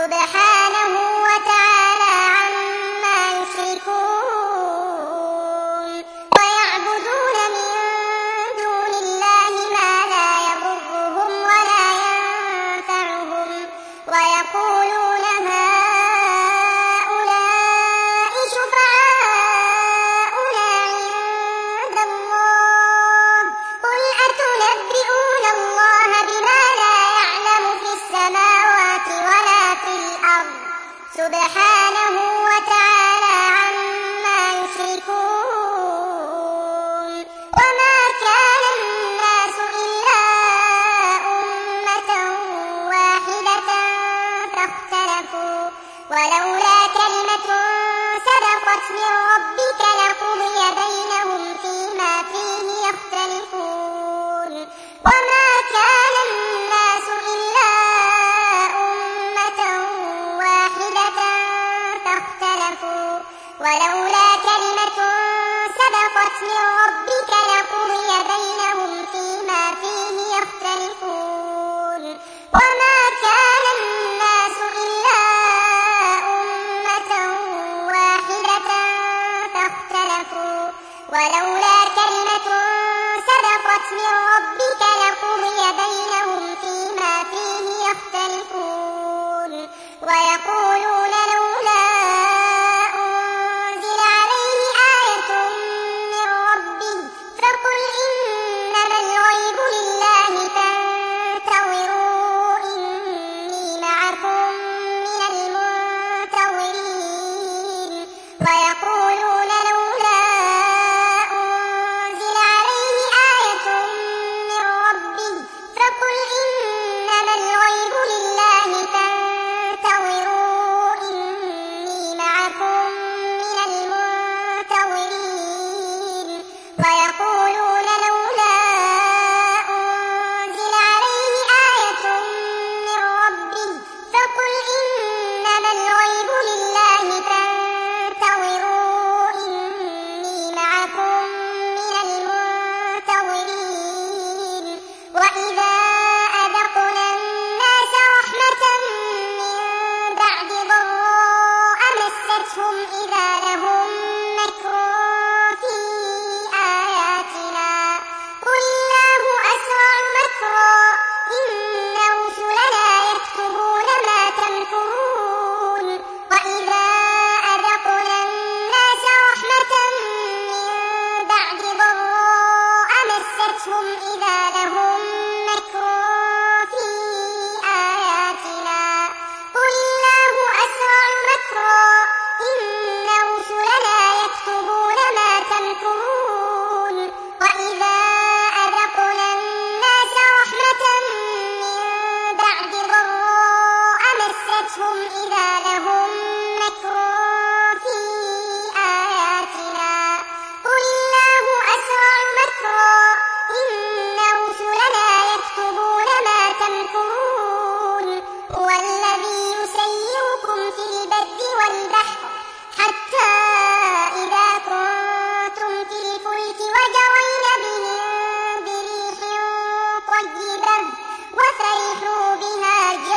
[SPEAKER 1] سبحانه وتعالى عما يشركون ويعبدون من دون الله ما لا يضرهم ولا ينفعهم ويقولون هؤلاء شفعاؤنا عند الله قل أتنبئون الله بما لا يعلم في السماوات ولا في الأرض سبحانه وتعالى عما يشركون وما كان الناس إلا أمة واحدة فاختلفوا ولولا كلمة سبقت من ربك لقضي بينهم فيما فيه يختلفون وما كان الناس إلا أمة واحدة فاختلفوا ولولا كلمة سبقت من ربك لقضي بينهم فيما فيه يختلفون وما كان الناس إلا أمة واحدة فاختلفوا ولولا كلمة سبقت من ربك لقضي بينهم فيما فيه يختلفون ويقولون لولا أنزل عليه آية من ربه فقل إنما الغيب لله فانتظروا إني معكم من المنتظرين ويقولون لولا أنزل عليه آية من ربه فقل إنما الغيب لله فانتظروا إني معكم من المنتظرين ويقولون لولا أنزل عليه آية من ربه فقل إنما الغيب لله فانتظروا إني معكم من المنتظرين وإذا أذقنا الناس رحمة من بعد ضراء مستهم إذا لهم مكر في آياتنا قل الله أسرع مكرا إن رسلنا يكتبون ما تمكرون وإذا أذقنا الناس رحمة من بعد ضراء مستهم إذا لهم مكر في آياتنا قل الله أسرع مكرا إن رسلنا يكتبون ما تمكرون وإذا أذقنا الناس رحمة من بعد ضراء مستهم إذا لهم مكر في آياتنا قل الله أسرع مكرا إن رسلنا يكتبون ما تمكرون هو الذي يسيركم في البر والبحر حتى إذا كنتم في الفلك وجرين بهم بريح طيبة وفرحوا بها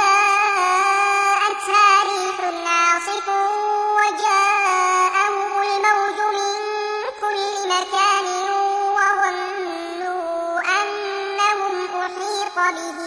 [SPEAKER 1] جاءتها ريح عاصف وجاءهم الموج من كل مكان وظنوا أنهم أحيط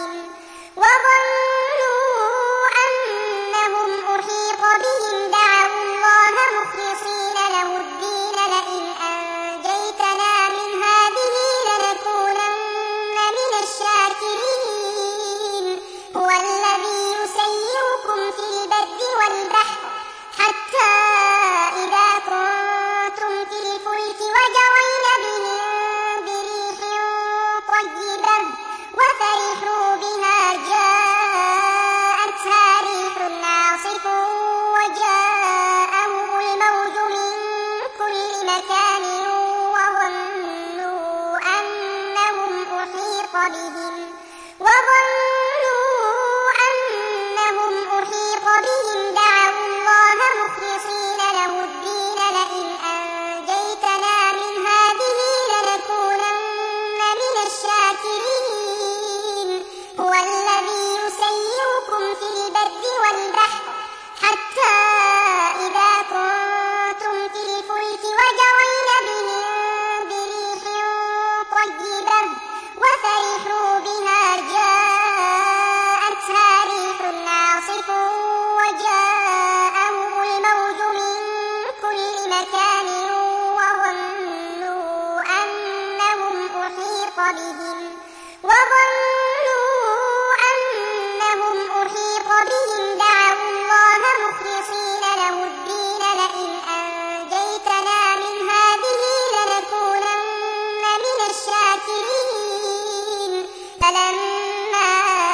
[SPEAKER 1] بهم دعوا الله مخلصين له الدين لئن أنجيتنا من هذه لنكونن من الشاكرين هو الذي يسيركم في البر والبحر حتى إذا كنتم في الفلك وجرين بهم بريح طيبة وفرحوا بها جاءتها بهم وظنوا أنهم أحيط بهم دعوا الله مخلصين له الدين لئن أنجيتنا من هذه لنكونن من الشاكرين فلما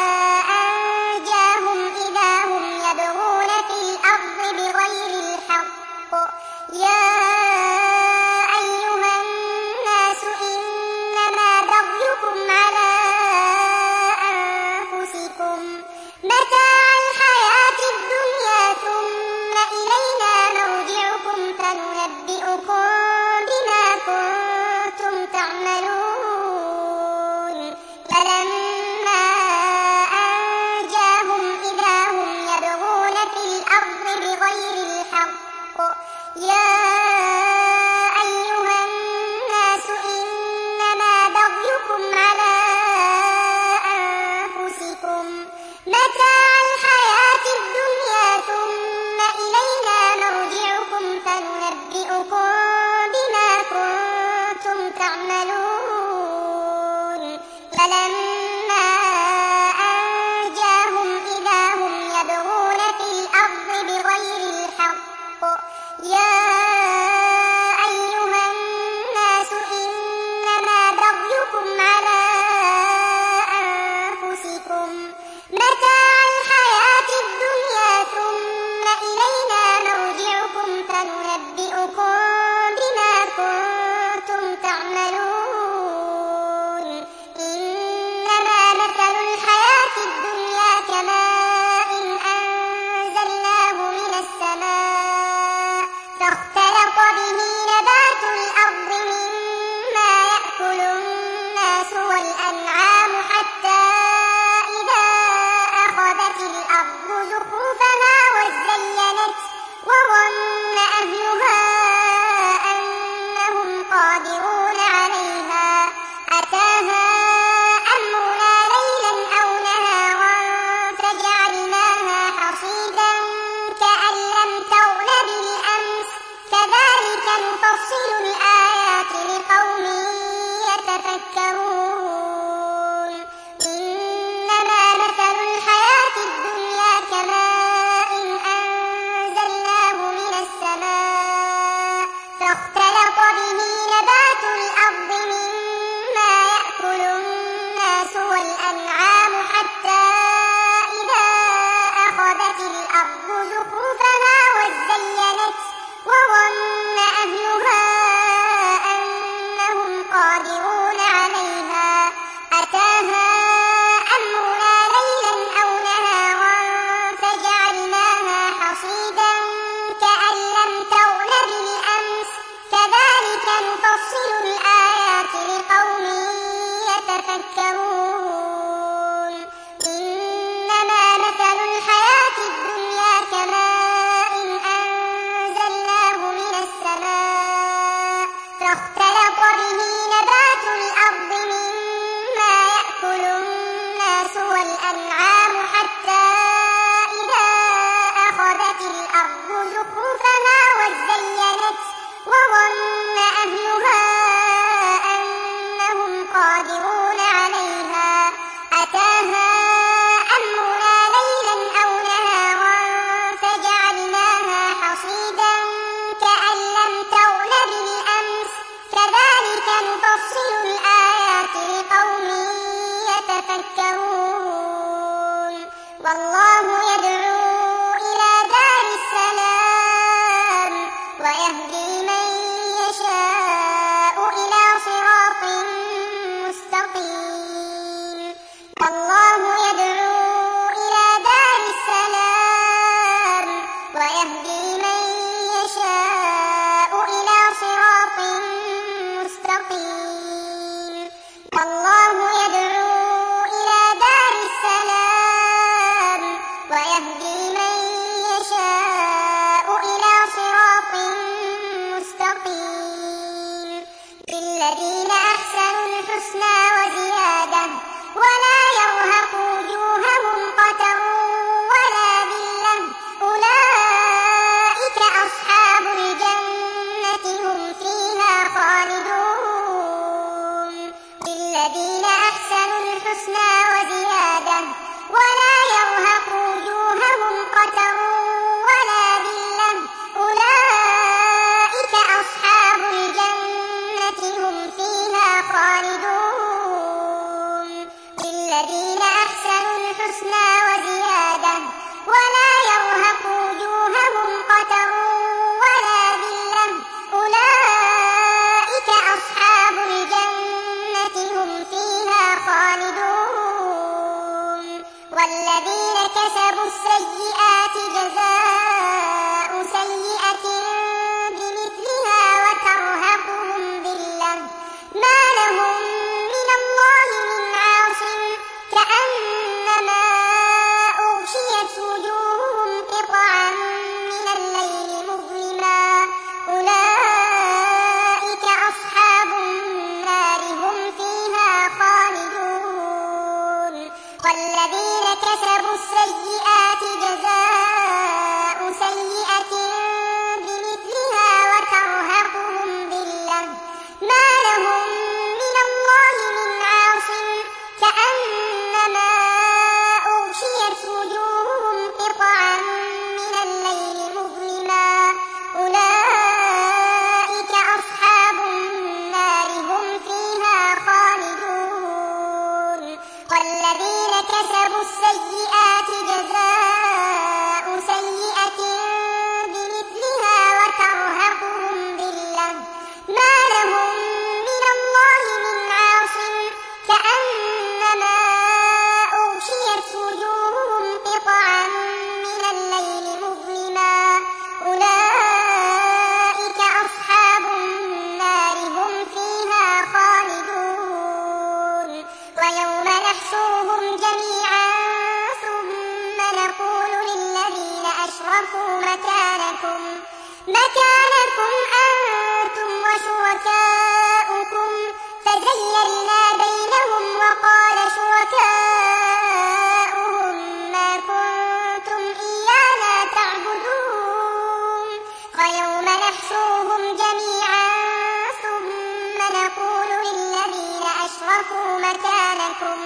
[SPEAKER 1] أنجاهم إذا هم يبغون في الأرض بغير الحق يا أيها الناس إنما بغيكم على أنفسكم متاع الحياة الدنيا ثم إلينا مرجعكم فننبئكم بما كنتم تعملون فلما أنجاهم إذا هم يبغون في الأرض بغير الحق يا أيها الناس إنما بغيكم على أنفسكم متاع الحياة الدنيا ثم إلينا مرجعكم فننبئكم بما كنتم تعملون فلما أنجاهم إذا هم يبغون في الأرض بغير الحق يا أيها الناس إنما بغيكم على أنفسكم متاع الحياة الدنيا ثم إلينا مرجعكم فننبئكم بما كنتم تعملون إنما مثل الحياة الدنيا كماء أنزلناه من السماء فاختلط به نبات الأرض مما يأكل الناس والأنعام حتى إذا أخذت الأرض زخرفها وزينت وظن أهلها أنهم قادرون عليها أتاها أمرنا ليلا أو نهارا فجعلناها حصيدا كأن لم تغن بالأمس كذلك نفصل الآيات لقوم يتفكرون إنما مثل الحياة الدنيا كماء أنزلناه من السماء فاختلط به نبات الأرض مما يأكل الناس والأنعام حتى إذا أخذت الأرض زخرفها وزينت وظن أهلها أنهم قادرون عليها أتاها أمرنا ليلا أو نهارا فجعلناها حصيدا كأن لم تغن بالأمس كذلك نفصل الآيات لقوم يتفكرون إنما مثل الحياة الدنيا كماء أنزلناه من السماء فاختلط به نبات الأرض مما يأكل الناس والأنعام حتى إذا أخذت الأرض زخرفها وزينت وظن أهلها أنهم قادرون عليها أتاها أمرنا ليلا أو نهارا فجعلناها حصيدا كأن لم تغن بالأمس كذلك نفصل الآيات لقوم يتفكرون والله يدعو إلى دار السلام ويهدي من يشاء إلى صراط مستقيم والله يدعو إلى دار السلام ويهدي من يشاء إلى صراط مستقيم والله يدعو إلى دار السلام ويهدي من يشاء إلى صراط مستقيم للذين أحسنوا الحسنى وزيادة ولا يرهق وجوههم قتر ولا ذلة أولئك أصحاب الجنة هم فيها خالدون كسبوا السيئات جزاء سيئة بمثلها وترهقهم ذلة ما لهم من الله من عاصم كأنما أغشيت وجوههم قطعا من الليل مظلما أولئك أصحاب النار هم فيها خالدون ويوم نحشرهم جميعا ثم نقول للذين أشركوا مكانكم أنتم وشركاؤكم فزيّلنا بينهم وقال شركاؤهم ما كنتم إيانا تعبدون ويوم نحشرهم جميعا ثم نقول للذين أشركوا مكانكم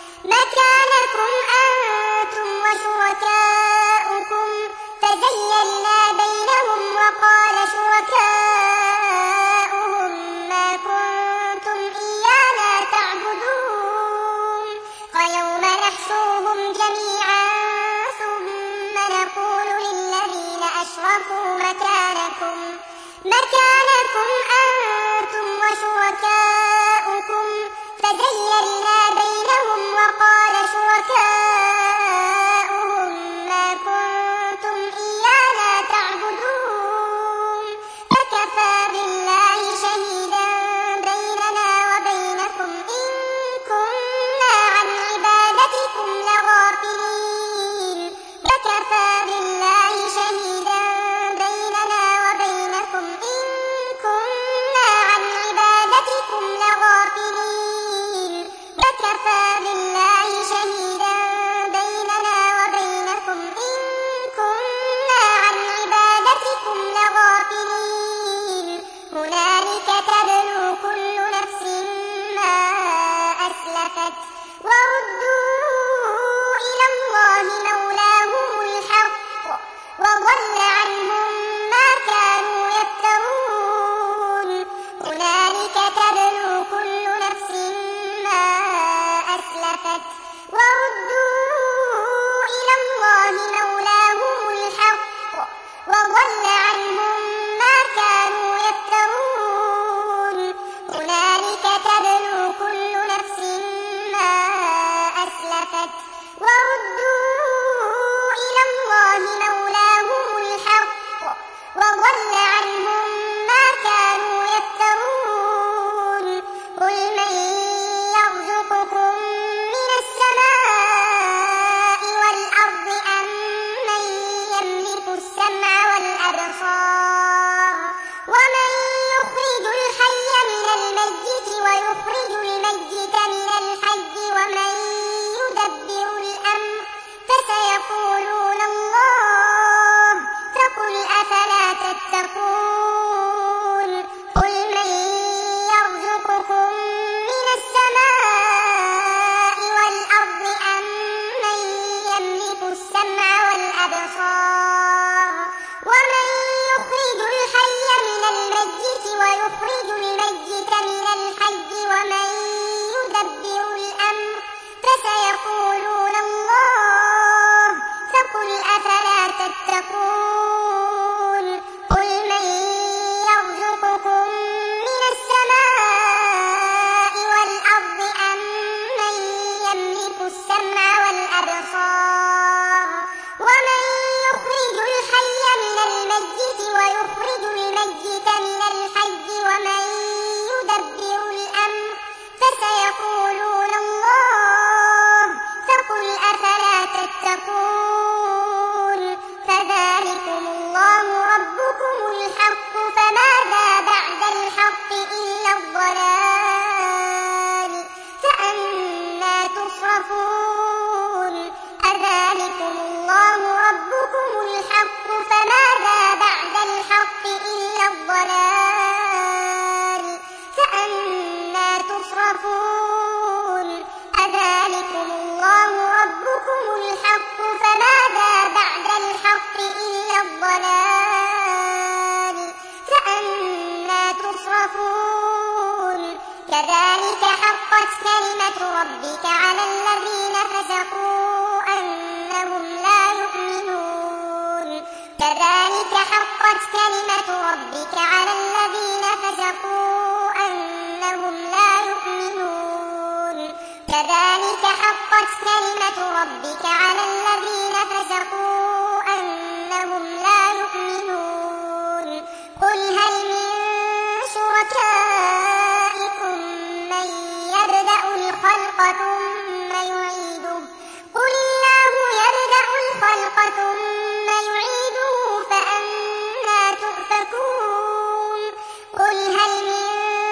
[SPEAKER 1] أنتم وشركاؤكم فزيّلنا بينهم وقال شركاؤهم ما كنتم إيانا تعبدون ويوم نحشرهم جميعا ثم نقول للذين أشركوا مكانكم أنتم وشركاؤكم فزيّلنا بينهم وقال شركاؤهم ما كنتم إيانا تعبدون فكفى بالله شهيدا بيننا وبينكم إن كنا عن عبادتكم لغافلين فكفى بالله شهيدا بيننا وبينكم إن كنا عن عبادتكم لغافلين فكفى بالله شهيدا بيننا وبينكم إن كنا عن عبادتكم لغافلين هنالك تبلو كل نفس ما أسلفت وردوا إلى الله مولاهم الحق وضل عنهم ما كانوا يفترون هنالك تبلو كل نفس ما أسلفت وردوا إلى الله مولاهم الحق وضل عنهم ما كانوا يفترون هنالك تبلو كل نفس ما أسلفت وردوا إلى الله مولاهم الحق وضل عنهم ما كانوا يفترون قل من يرزقكم من السماء والأرض أم من يملك السمع والأبصار ومن يخرج الحي من الميت ويخرج الميت من الحي ومن يدبر الأمر فسيقولون الله فقل أفلا تتقون قل من يرزقكم من السماء والأرض أم من يملك السمع والأبصار ومن يخرج الحي من الميت ويخرج الميت من الحي ومن يدبر الأمر فسيقولون الله فقل أفلا تتقون قل من يرزقكم من السماء والأرض أم من يملك السمع والأبصار ومن يخرج الحي من الميت ويخرج الميت من الحي ومن يدبر الأمر فسيقولون الله فقل أفلا تتقون فذلكم الله ربكم الحق فماذا بعد الحق إلا الضلال فأنى تصرفون أذلكم الله ربكم الحق فماذا بعد الحق إلا الضلال فأنى تصرفون أذلكم الله ربكم الحق فماذا بعد الحق إلا الضلال فأنى تصرفون كذلك حقت كلمة ربك على الذين فسقوا أنهم لا يؤمنون كذلك حقت كلمة ربك على الذين فسقوا أنهم لا يؤمنون كذلك حقت كلمة ربك على الذين فسقوا أنهم لا يؤمنون قل هل من شركائكم من يبدأ الخلق ثم يعيده قل الله يبدأ الخلق ثم يعيده فأنى تؤفكون قل هل من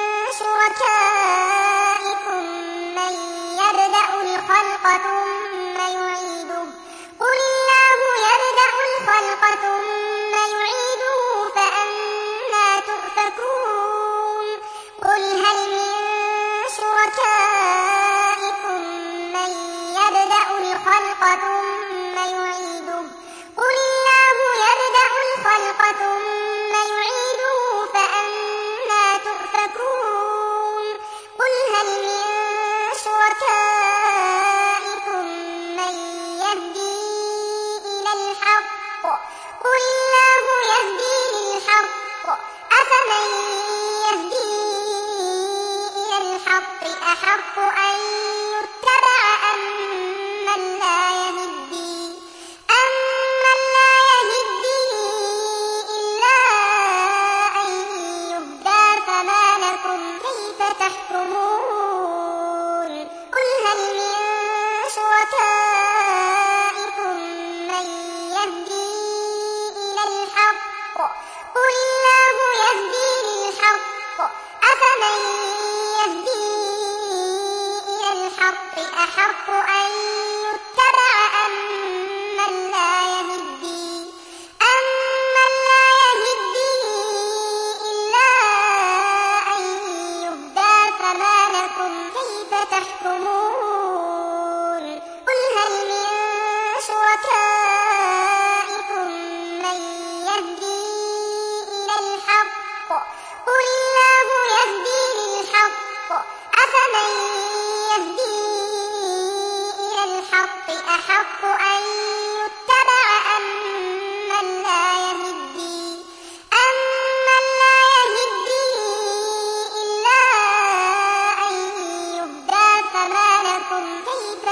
[SPEAKER 1] شركائكم من يبدأ الخلق ثم يعيده قل الله يبدأ الخلق ثم يعيده فأنى تؤفكون قل هل من شركائكم من يبدأ الخلق ثم يعيده قل الله يبدأ الخلق ثم يعيده فأنى تؤفكون قل هل من شركائكم من يهدي إلى الحق قل الله يهدي للحق أفمن يهدي إلى الحق أحق أن يتبع أمن لا يهدي إلا أن يهدى فما لكم كيف تحكمون قل هل من شركائكم من يهدي إلى الحق قل الله يهدي للحق أفمن يهدي إلى الحق أحق أن يتبع أمن لا يهدي إلا أن يهدى فما لكم كيف تحكمون قل هل من شركائكم من يهدي إلى الحق قل الله يهدي للحق أفمن يهدي إلى الحق أحق أن يتبع أمن لا يهدي إلا أن يهدى فما لكم كيف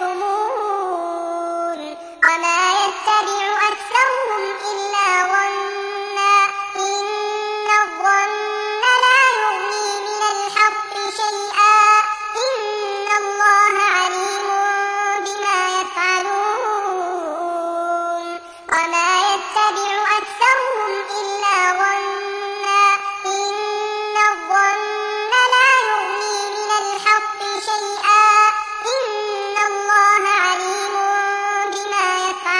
[SPEAKER 1] تحكمون وما يتبع أكثرهم إلا ظنا إن الظن لا يغني من الحق شيئا إن الله عليم بما يفعلون وما يتبع أكثرهم إلا ظنا إن الظن لا يغني من الحق شيئا إن الله عليم بما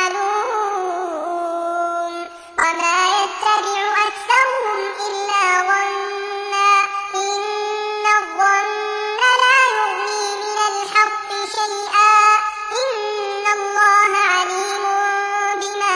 [SPEAKER 1] يفعلون وما يتبع أكثرهم إلا ظنا إن الظن لا يغني من الحق شيئا إن الله عليم بما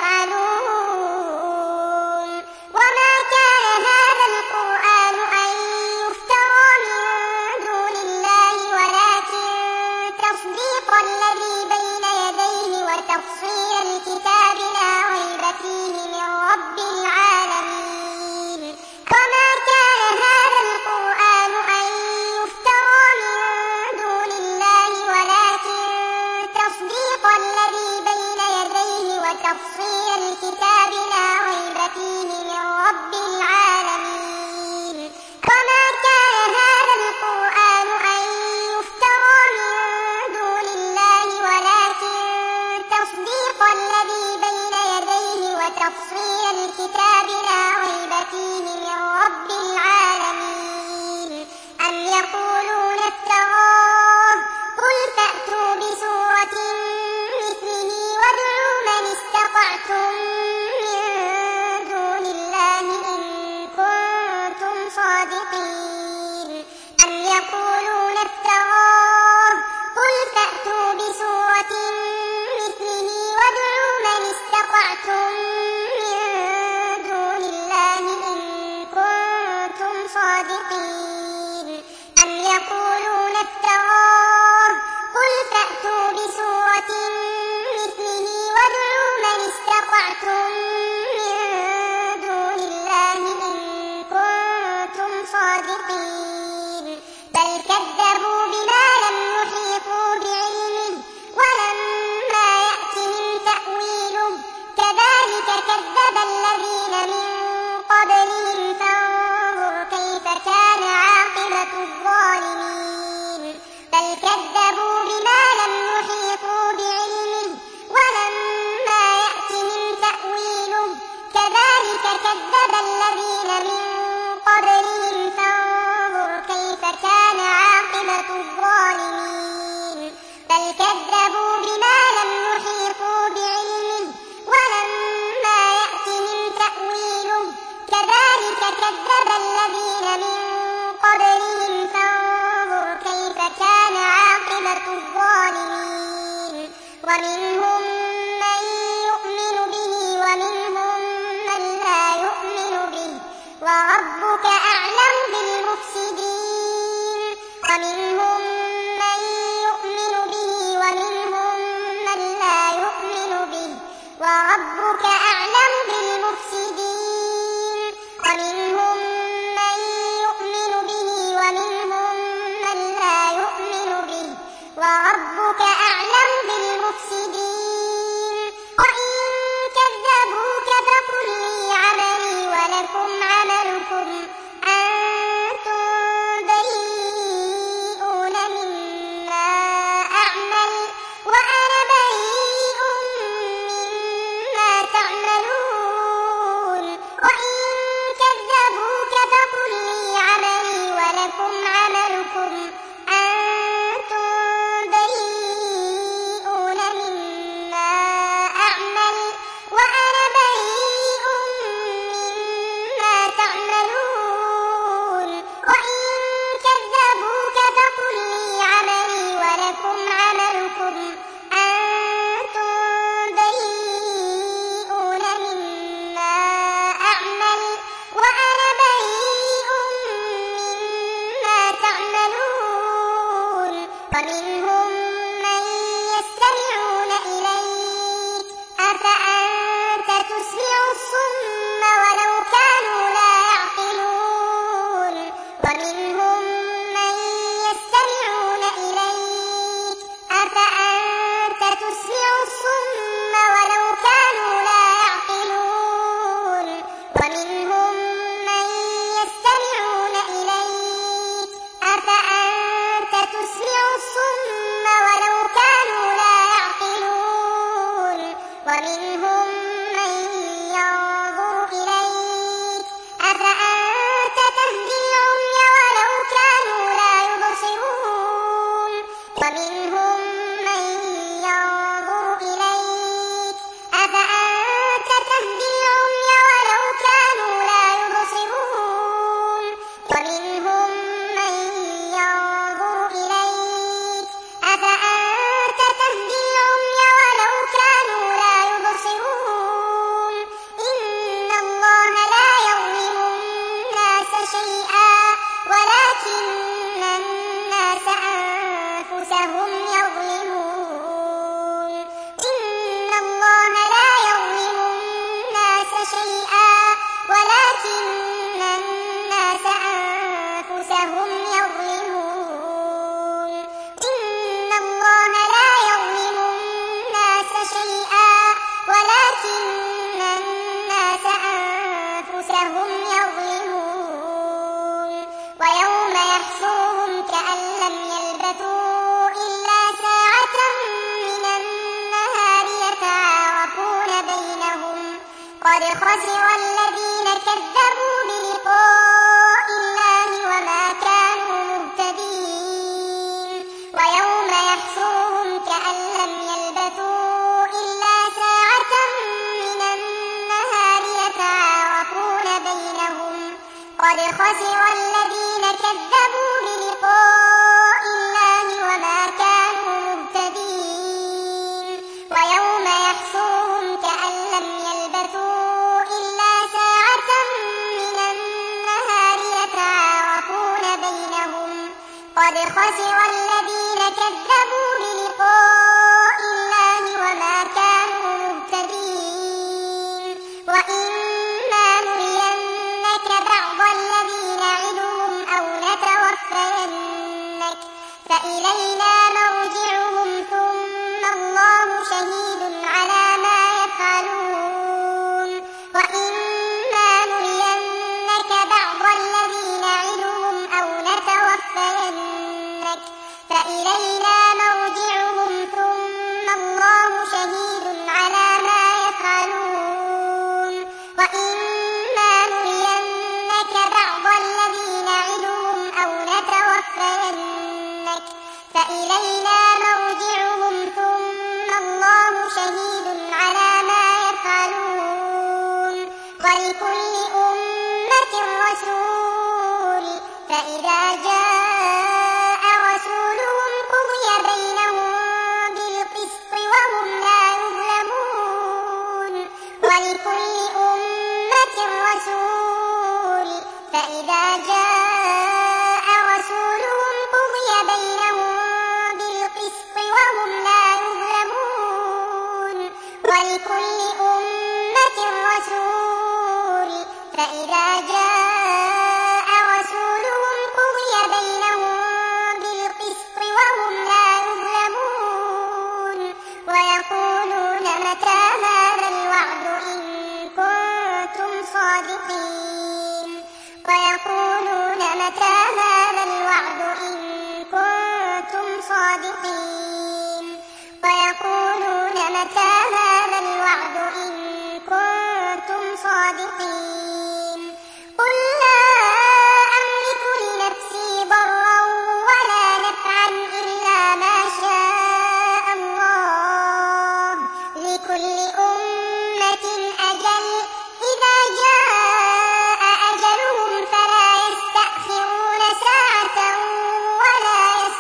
[SPEAKER 1] يفعلون وما كان هذا القرآن أن يفترى من دون الله ولكن تصديق الذي بين يديه وتفصيل الكتاب لا ريب فيه من رب العالمين وما كان هذا القرآن أن يفترى من دون الله ولكن تصديق الذي بين يديه وتفصيل الكتاب لا ريب فيه من رب العالمين وما كان هذا القرآن أن يفترى من دون الله ولكن تصديق الذي بين يديه وتفصيل الكتاب لا ريب فيه من رب العالمين أم يقولون افتراه قل فأتوا بسورة مثله وادعوا من استطعتم من دون الله إن كنتم صادقين أم يقولون افتراه قل فأتوا بسورة مثله وادعوا من استطعتم من دون الله إن كنتم صادقين أم عاقبة الظالمين بل كذبوا بما لم يحيطوا بعلمه ولما يأتهم تأويله كذلك كذب الذين من قبلهم فانظر كيف كان عاقبة الظالمين ومنهم من يؤمن به ومنهم من لا يؤمن به وربك أعلم بالمفسدين ومنهم من يؤمن به ومنهم من لا يؤمن به وربك أعلم بالمفسدين ومنهم من يؤمن به ومنهم من لا يؤمن به وربك أعلم بالمفسدين وإن كذبوك فقل لي عملي ولكم عملكم أنتم بريئون مما أعمل وأنا بريء مما تعملون وإن كذبوك فقل لي عملي ولكم عملكم أنتم بريئون مما أعمل وأنا بريء مما تعملون وإن كذبوك فقل لي عملي ولكم عملكم أنتم بريئون مما أعمل وأنا بريء مما تعملون ومنهم من يستمعون إليك أفأنت تسمع الصم ولو كانوا لا يعقلون ومنهم من يستمعون إليك أفأنت تسمع الصم ولو كانوا لا يعقلون ومنهم من يستمعون إليك أفأنت تسمع الصم ولو كانوا لا يعقلون ومنهم من ينظر إليك أفأنت تهدي العمي ولو كانوا لا يبصرون ومنهم من ينظر إليك أفأنت تهدي العمي ولو كانوا لا يبصرون ومنهم من ينظر إليك أفأنت تهدي العمي ولو كانوا لا يبصرون إن الله لا يظلم الناس شيئا ولكن الناس أنفسهم يظلمون إن الله لا يظلم الناس شيئا ولكن الناس أنفسهم يظلمون إن الله لا يظلم الناس شيئا ولكن الناس أنفسهم يظلمون ويوم يحشرهم كأن لم يلبثوا إلا ساعة من النهار يتعارفون بينهم قد خسر الذين كذبوا بلقاء الله وما كانوا مهتدين ويوم يحشرهم كأن لم يلبثوا إلا ساعة من النهار يتعارفون بينهم قد خسر الذين كذبوا بلقاء الله وما كانوا مهتدين ويوم يحشرهم كأن لم يلبثوا إلا ساعة من النهار يتعارفون بينهم قد خسر الذين كذبوا بلقاء الله وما كانوا مهتدين وإما نرينك بعض الذي نعدهم أو نتوفينك فإلينا مرجعهم ثم الله شهيد على ما يفعلون وإما نرينك بعض الذي نعدهم أو نتوفينك فإلينا مرجعهم ثم الله شهيد على ما يفعلون وإما نرينك بعض الذي نعدهم أو نتوفينك فإلينا مرجعهم ثم الله شهيد على ما يفعلون ولكل أمة رسول فإذا جاء رسولهم قضي بينهم بالقسط وهم لا يظلمون ولكل أمة رسول فإذا جاء رسولهم قضي بينهم بالقسط وهم لا يظلمون ولكل أمة رسول فإذا جاء رسولهم قضي بينهم بالقسط وهم لا يظلمون ويقولون متى هذا الوعد إن كنتم صادقين ويقولون متى هذا الوعد إن كنتم صادقين ويقولون متى هذا الوعد إن كنتم صادقين قل لا أملك لنفسي ضرا ولا نفعا إلا ما شاء الله لكل أمة أجل إذا جاء أجلهم فلا يستأخرون ساعة ولا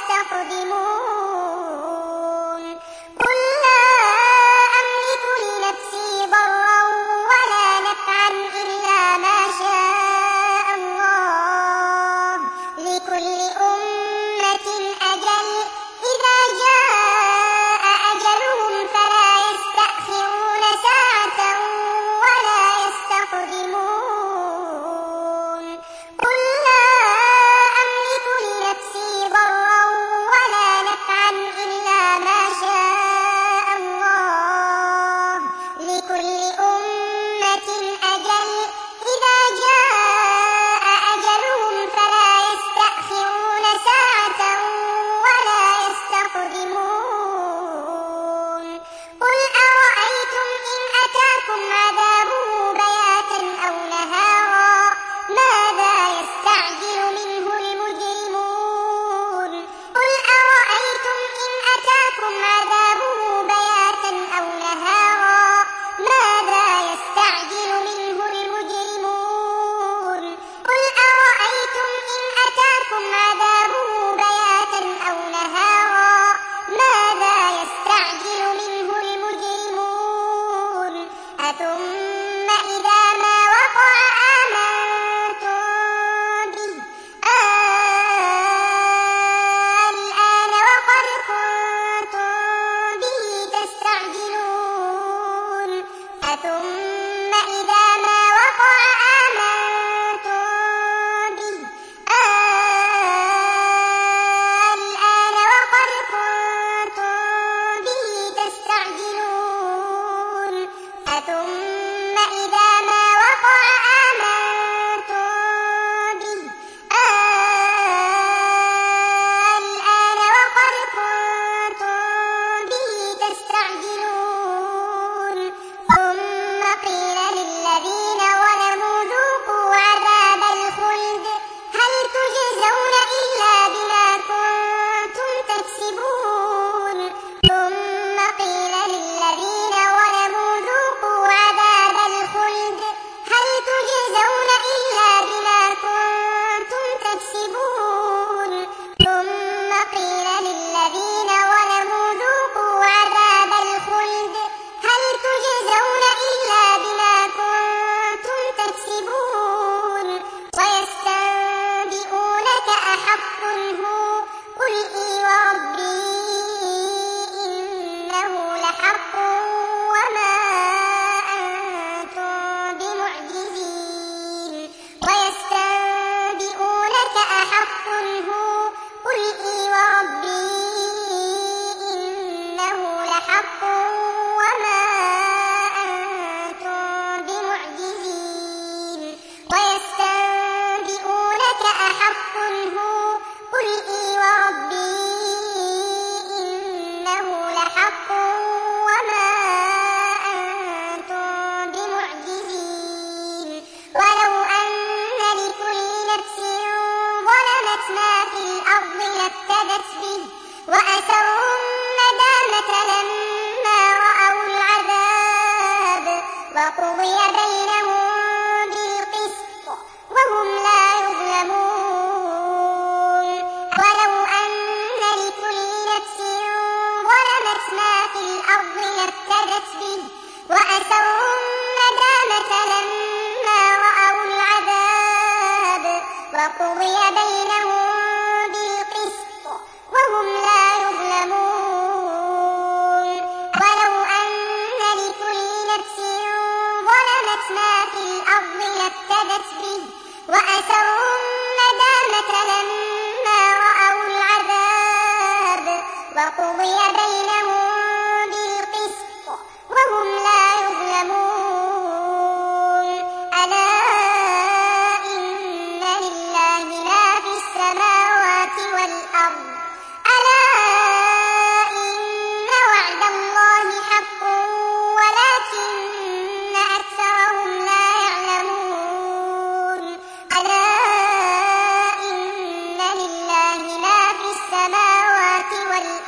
[SPEAKER 1] يستقدمون قل لا أملك لنفسي ضرا ولا نفعا إلا ما شاء الله لكل أمة أجل إذا جاء أجلهم فلا يستأخرون ساعة ولا يستقدمون قل لا أملك لنفسي ضرا ولا نفعا إلا ما شاء الله لكل أمة أجل إذا جاء أجلهم فلا يستأخرون ساعة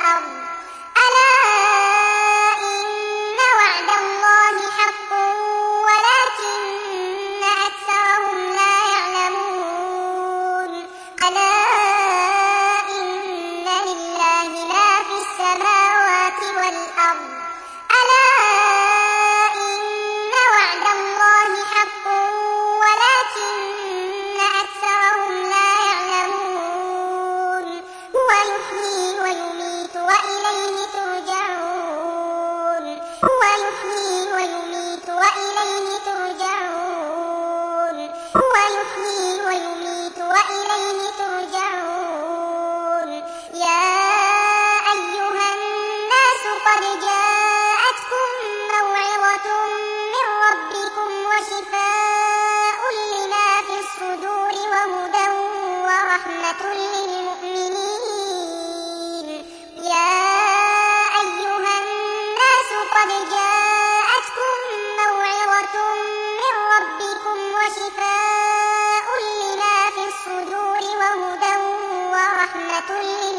[SPEAKER 1] والأرض ألا إن وعد الله حق ولكن أكثرهم لا يعلمون ألا إن لله ما في السماوات والأرض ألا إن وعد الله حق ولكن أكثرهم لا يعلمون هو يحيي ويميت وإليه ترجعون هو يحيي ويميت وإليه ترجعون هو يحيي ويميت وإليه ترجعون يا أيها الناس قد جاءتكم موعظة من ربكم وشفاء لما في الصدور وهدى ورحمة للمؤمنين يا أيها الناس قد جاءتكم موعظة من ربكم وشفاء لما في الصدور وهدى ورحمة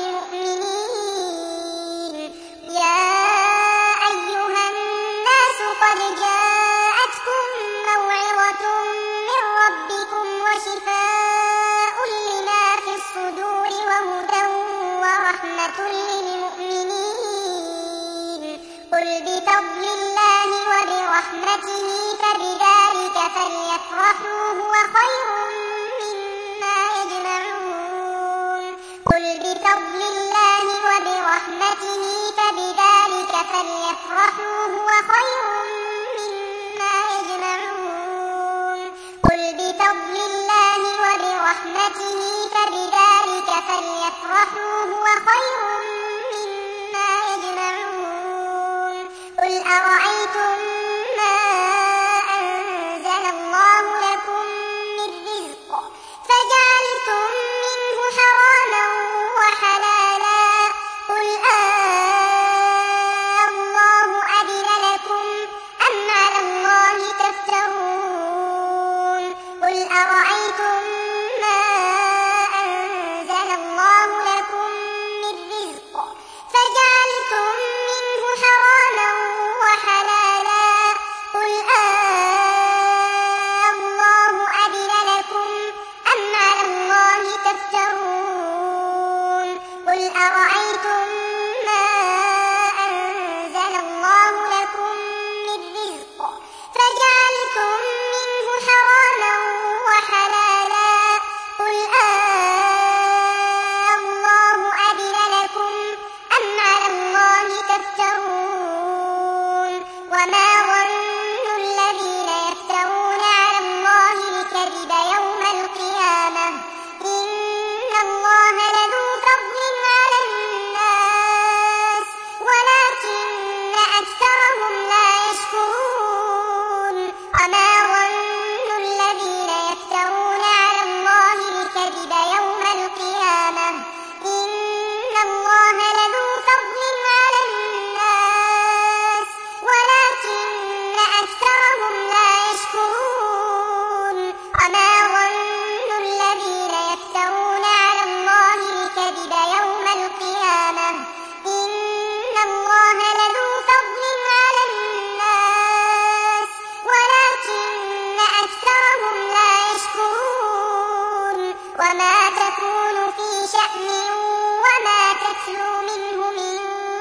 [SPEAKER 1] للمؤمنين يا أيها الناس قد جاءتكم موعظة من ربكم وشفاء لما في الصدور وهدى ورحمة للمؤمنين قل بفضل الله وبرحمته فبذلك فليفرحوا هو خير مما يجمعون قل بفضل الله وبرحمته فبذلك فليفرحوا هو خير مما يجمعون قل بفضل الله وبرحمته فبذلك فليفرحوا هو خير مما يجمعون قل أرأيتم ما أنزل الله لكم من رزق فجعلتم منه حراما وحلالا قل الله أذن لكم أم على الله تفترون قل أرأيتم ما أنزل الله لكم من رزق فجعلتم منه حراما وحلالا قل الله أذن لكم أم على الله تفترون قل أرأيتم ما أنزل الله لكم من رزق فجعلتم منه حراما وحلالا قل الله أذن لكم أم على الله تفترون وما ظن الذين يفترون على الله الكذب يوم القيامة إن الله لذو فضل على الناس ولكن أكثرهم لا يشكرون وما ظن الذين يفترون على الله الكذب يوم القيامة إن الله لذو فضل على الناس ولكن أكثرهم لا يشكرون وما ظن الذين يفترون على الله الكذب يوم القيامة إن الله لذو فضل على الناس ولكن أكثرهم لا يشكرون وما تكون في شأن وما تتلو منه من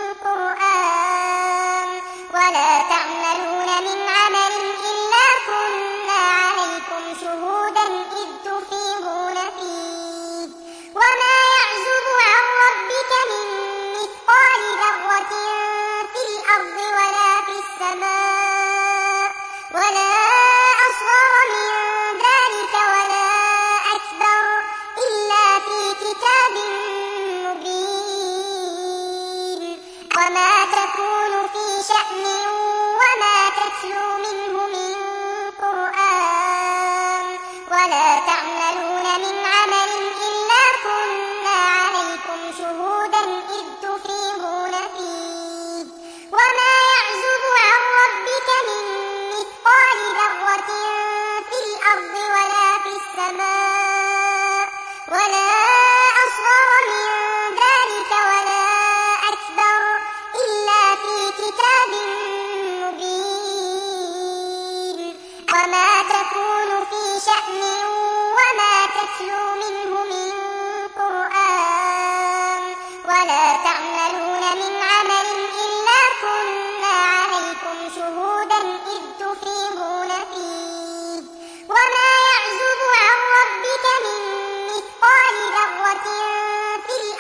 [SPEAKER 1] قرآن ولا تعملون من عمل إلا كنا عليكم شهودا إذ تفيضون فيه وما يعزب عن ربك من مثقال ذرة في الأرض ولا في السماء ولا أصغر من ذلك ولا أكبر إلا في كتاب مبين وما تكون في شأن وما تتلو منه من قرآن ولا تعملون من عمل إلا كنا عليكم شهودا إذ تفيضون فيه وما يعزب عن ربك من مثقال ذرة في الأرض ولا في السماء ولا أصغر من ذلك ولا أكبر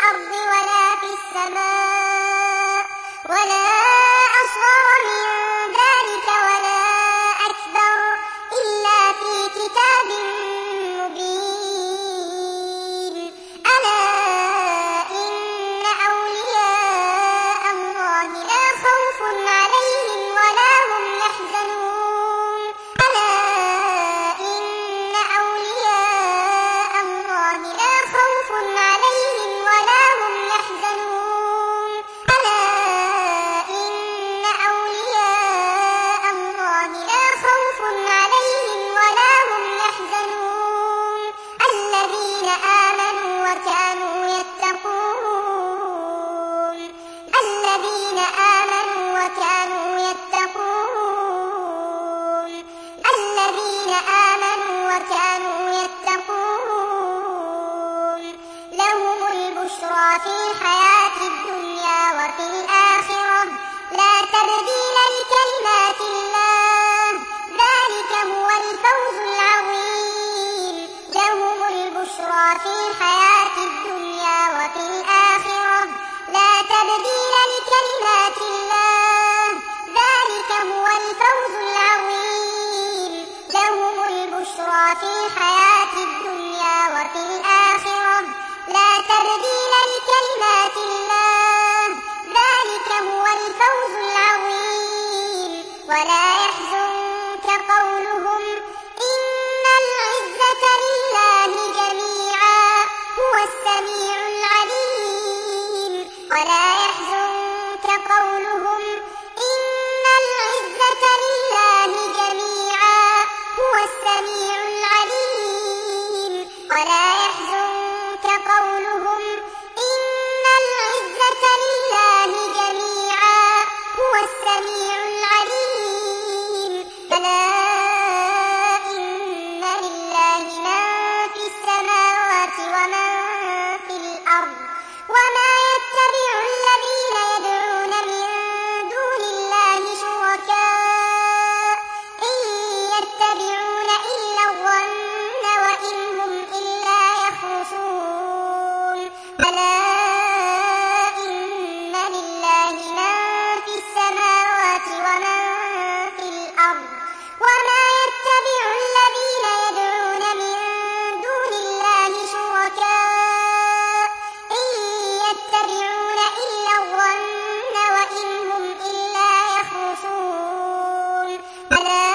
[SPEAKER 1] الأرض ولا في السماء ولا أصغر من ذلك ولا أكبر إلا في كتاب مبين ألا إن أولياء الله لا خوف عليهم ولا هم يحزنون ألا إن أولياء الله لا خوف عليهم ولا هم يحزنون ألا إن أولياء الله لا خوف عليهم ولا هم يحزنون الذين آمنوا وكانوا يتقون الذين آمنوا وكانوا يتقون الذين آمنوا وكانوا يتقون لهم البشرى في الحياة الدنيا وفي الآخرة لا تبديل لكلمات الله ذلك هو الفوز العظيم لهم البشرى في الحياة الدنيا وفي الآخرة لا تبديل لكلمات الله ذلك هو الفوز العظيم لهم البشرى في الحياة الدنيا وفي الآخرة لا تبديل لكلمات الله ذلك هو الفوز العظيم ولا يحزنك قولهم إن العزة لله جميعا هو السميع العليم ولا يحزنك قولهم إن العزة لله جميعا هو السميع العليم ولا يحزنك قولهم إن العزة لله جميعا هو السميع العليم ألا إن لله من في السماوات ومن في الأرض وما يتبع الذين يدعون من دون الله شركاء إن يتبعون إلا الظن وإن هم إلا يخرصون ألا إن لله من في السماوات ومن في الأرض وما يتبع الذين يدعون من دون الله شركاء إن يتبعون إلا الظن وإن هم إلا يخرصون ألا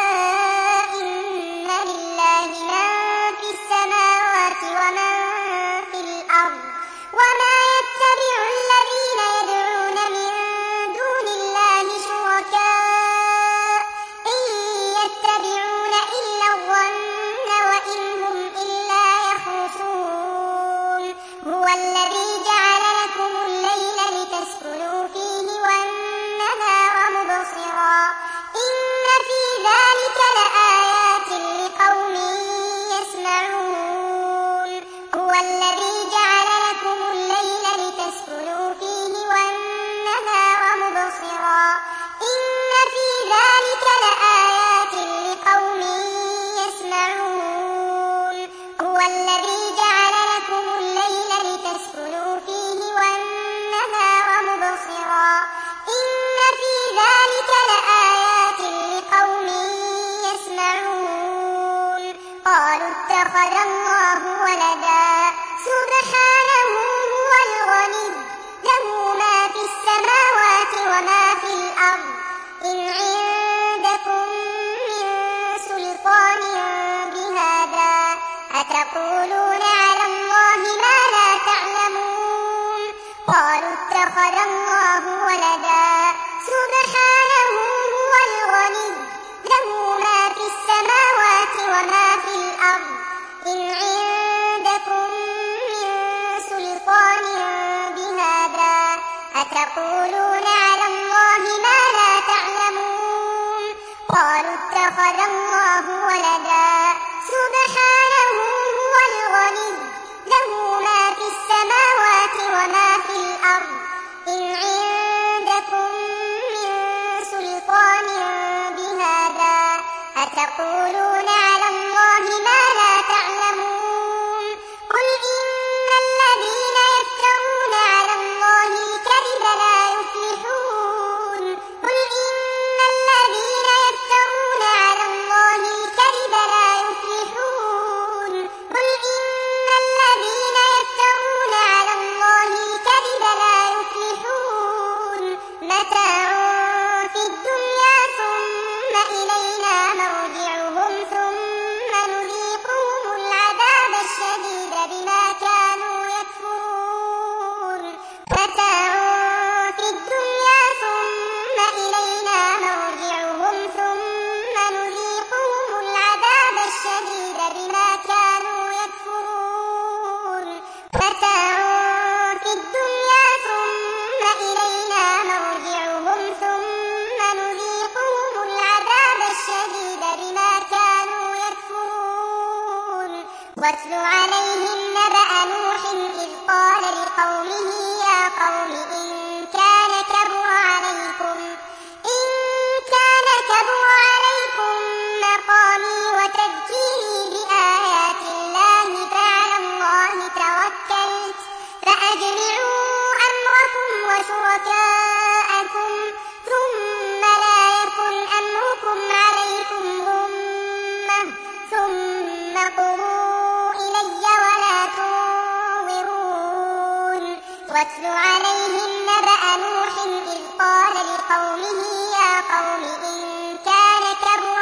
[SPEAKER 1] إن لله من في السماوات ومن في الأرض وما يتبع الذين يدعون من دون الله شركاء إن يتبعون إلا الظن وإن هم إلا يخرصون هو الذي جعل لكم الليل لتسكنوا فيه والنهار مبصرا إن في ذلك لآيات لقوم يسمعون هو الذي جعل لكم الليل لتسكنوا فيه والنهار مبصرا إن في ذلك لآيات لقوم يسمعون هو الذي جعل لكم الليل لتسكنوا فيه والنهار مبصرا إن في ذلك لآيات لقوم يسمعون قالوا اتخذ الله ولدا سبحانه هو الغني له ما في السماوات وما في الأرض إن عندكم من سلطان بهذا أتقولون على الله ما لا تعلمون قالوا اتخذ الله ولدا سبحانه هو الغني له ما في السماوات وما في الأرض إن عندكم من سلطان بهذا أتقولون على الله ما لا تعلمون قالوا اتخذ الله ولدا سبحانه هو الغني له ما في السماوات وما في الأرض إن عندكم من سلطان بهذا أتقولون على الله ما لا تعلمون قل إن الذين يفترون لقومه يا قوم إن كان كبر عليكم مقامي وتذكيري بآيات الله فعلى الله توكلت فأجمعوا أمركم وشركاءكم ثم لا يكن أمركم عليكم غمة ثم قضوا إلي ولا تنظرون واتل عليهم نبأ نوح إذ قال لقومه يا قوم إن كان كبر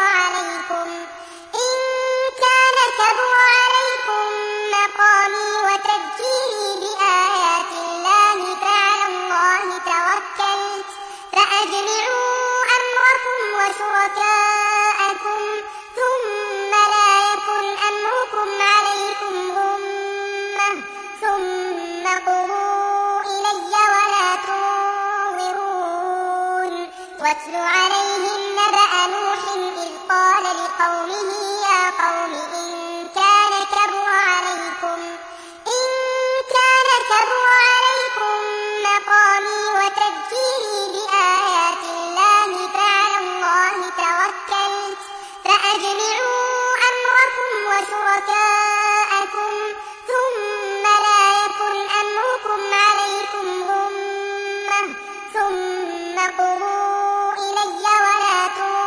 [SPEAKER 1] عليكم مقامي وتذكيري بآيات الله فعلى الله توكلت فأجمعوا أمركم وشركاءكم ثم لا يكن أمركم عليكم غمة ثم قضوا إلي ولا تنظرون واتل عليهم نبأ نوح إذ قال لقومه يا قوم إن كان كبر عليكم مقامي وتذكيري بآيات الله فعلى الله توكلت فأجمعوا أمركم وشركاءكم ثم لا يكن أمركم عليكم غمة ثم قضوا إلي ولا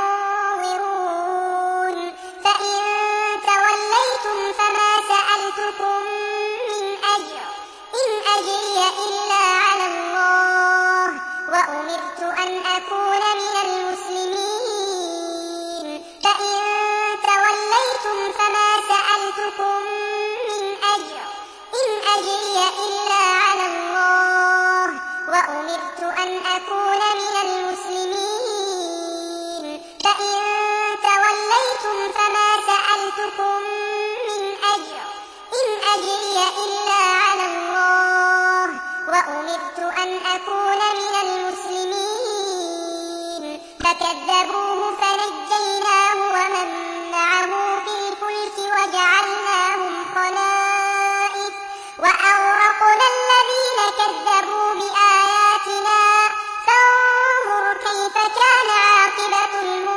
[SPEAKER 1] تنظرون فإن توليتم فما سألتكم من أجر إن أجري إلا على الله وأمرت أن أكون من المسلمين فإن توليتم فما سألتكم من أجر إن أجري إلا على الله وأمرت أن أكون من المسلمين فإن توليتم فما سألتكم من أجر إن أجري إلا على الله وأمرت أن أكون من المسلمين فكذبوه فنجيناه ومن معه في الفلك وجعلناهم خلائف وأغرقنا الذين كذبوا بآياتنا فانظر كيف كان عاقبة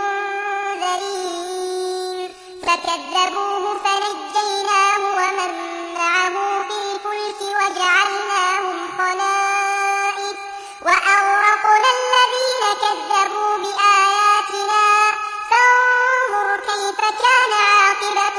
[SPEAKER 1] المنذرين فكذبوه فنجيناه ومن معه في الفلك وجعلناهم خلائف وأغرقنا الذين كذبوا بآياتنا فانظر كيف كان عاقبة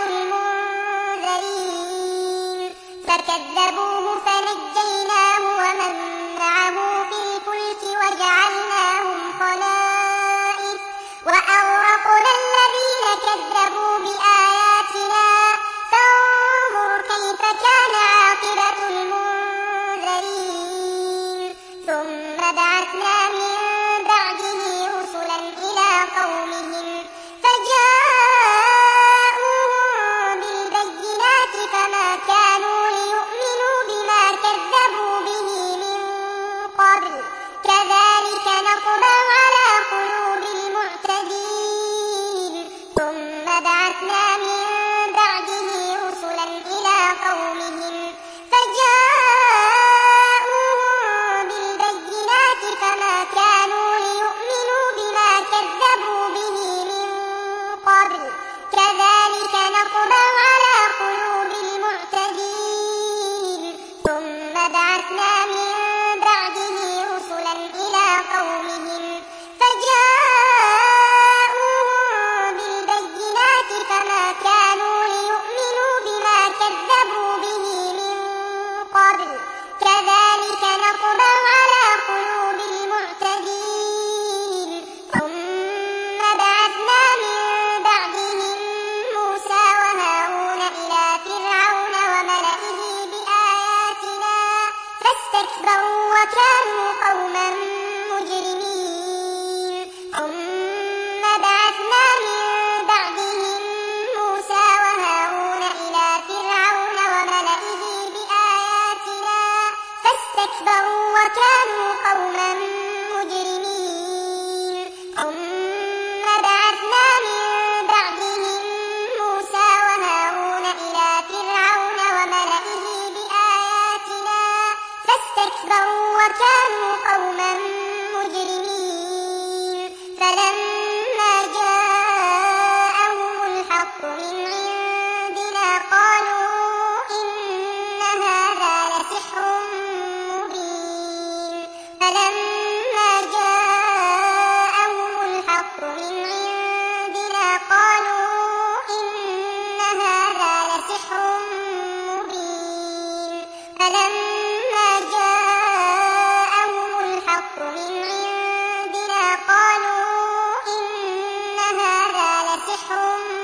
[SPEAKER 1] المنذرين فكذبوه فنجيناه ومن معه في الفلك وجعلناهم خلائف وأغرقنا الذين كذبوا بآياتنا فانظر كيف كان عاقبة المنذرين ثم بعثنا من بعده رسلا إلى قومهم فجاءوهم بالبينات فما كانوا ليؤمنوا بما كذبوا به من قبل كذلك نطبع على قلوب المعتدين ثم بعثنا من بعده رسلا إلى قومهم فجاءوهم بالبينات فما كانوا ليؤمنوا بما كذبوا به من قبل كذلك نطبع على قلوب المعتدين ثم بعثنا من بعده رسلا إلى قومهم فجاءوهم بالبينات فما كانوا ليؤمنوا بما كذبوا به من قبل كذلك نطبع على قلوب المعتدين ثم بعثنا من بعدهم موسى وهارون إلى فرعون وملئه بآياتنا فاستكبروا وكانوا قوما مجرمين ثم بعثنا من بعدهم موسى وهارون إلى فرعون وملئه بآياتنا فاستكبروا وكانوا قوما مجرمين ثم بعثنا من بعدهم موسى وهارون إلى فرعون وملئه بآياتنا اسْتَكْبَرُوا وَكَانُوا قَوْمًا مُجْرِمِينَ فَلَمَّا جَاءَهُمُ الْحَقُّ مِنْ عِندِنَا قَالُوا إِنَّ هَٰذَا لَسِحْرٌ مُّبِينٌ فَلَمَّا جَاءَهُمُ الْحَقُّ مِنْ عِندِنَا قَالُوا إِنَّ هَٰذَا لَسِحْرٌ مُّبِينٌ فَلَمَّا جَاءَهُمُ الْحَقُّ مِنْ عِندِنَا قَالُوا إِنَّ هَٰذَا لَسِحْرٌ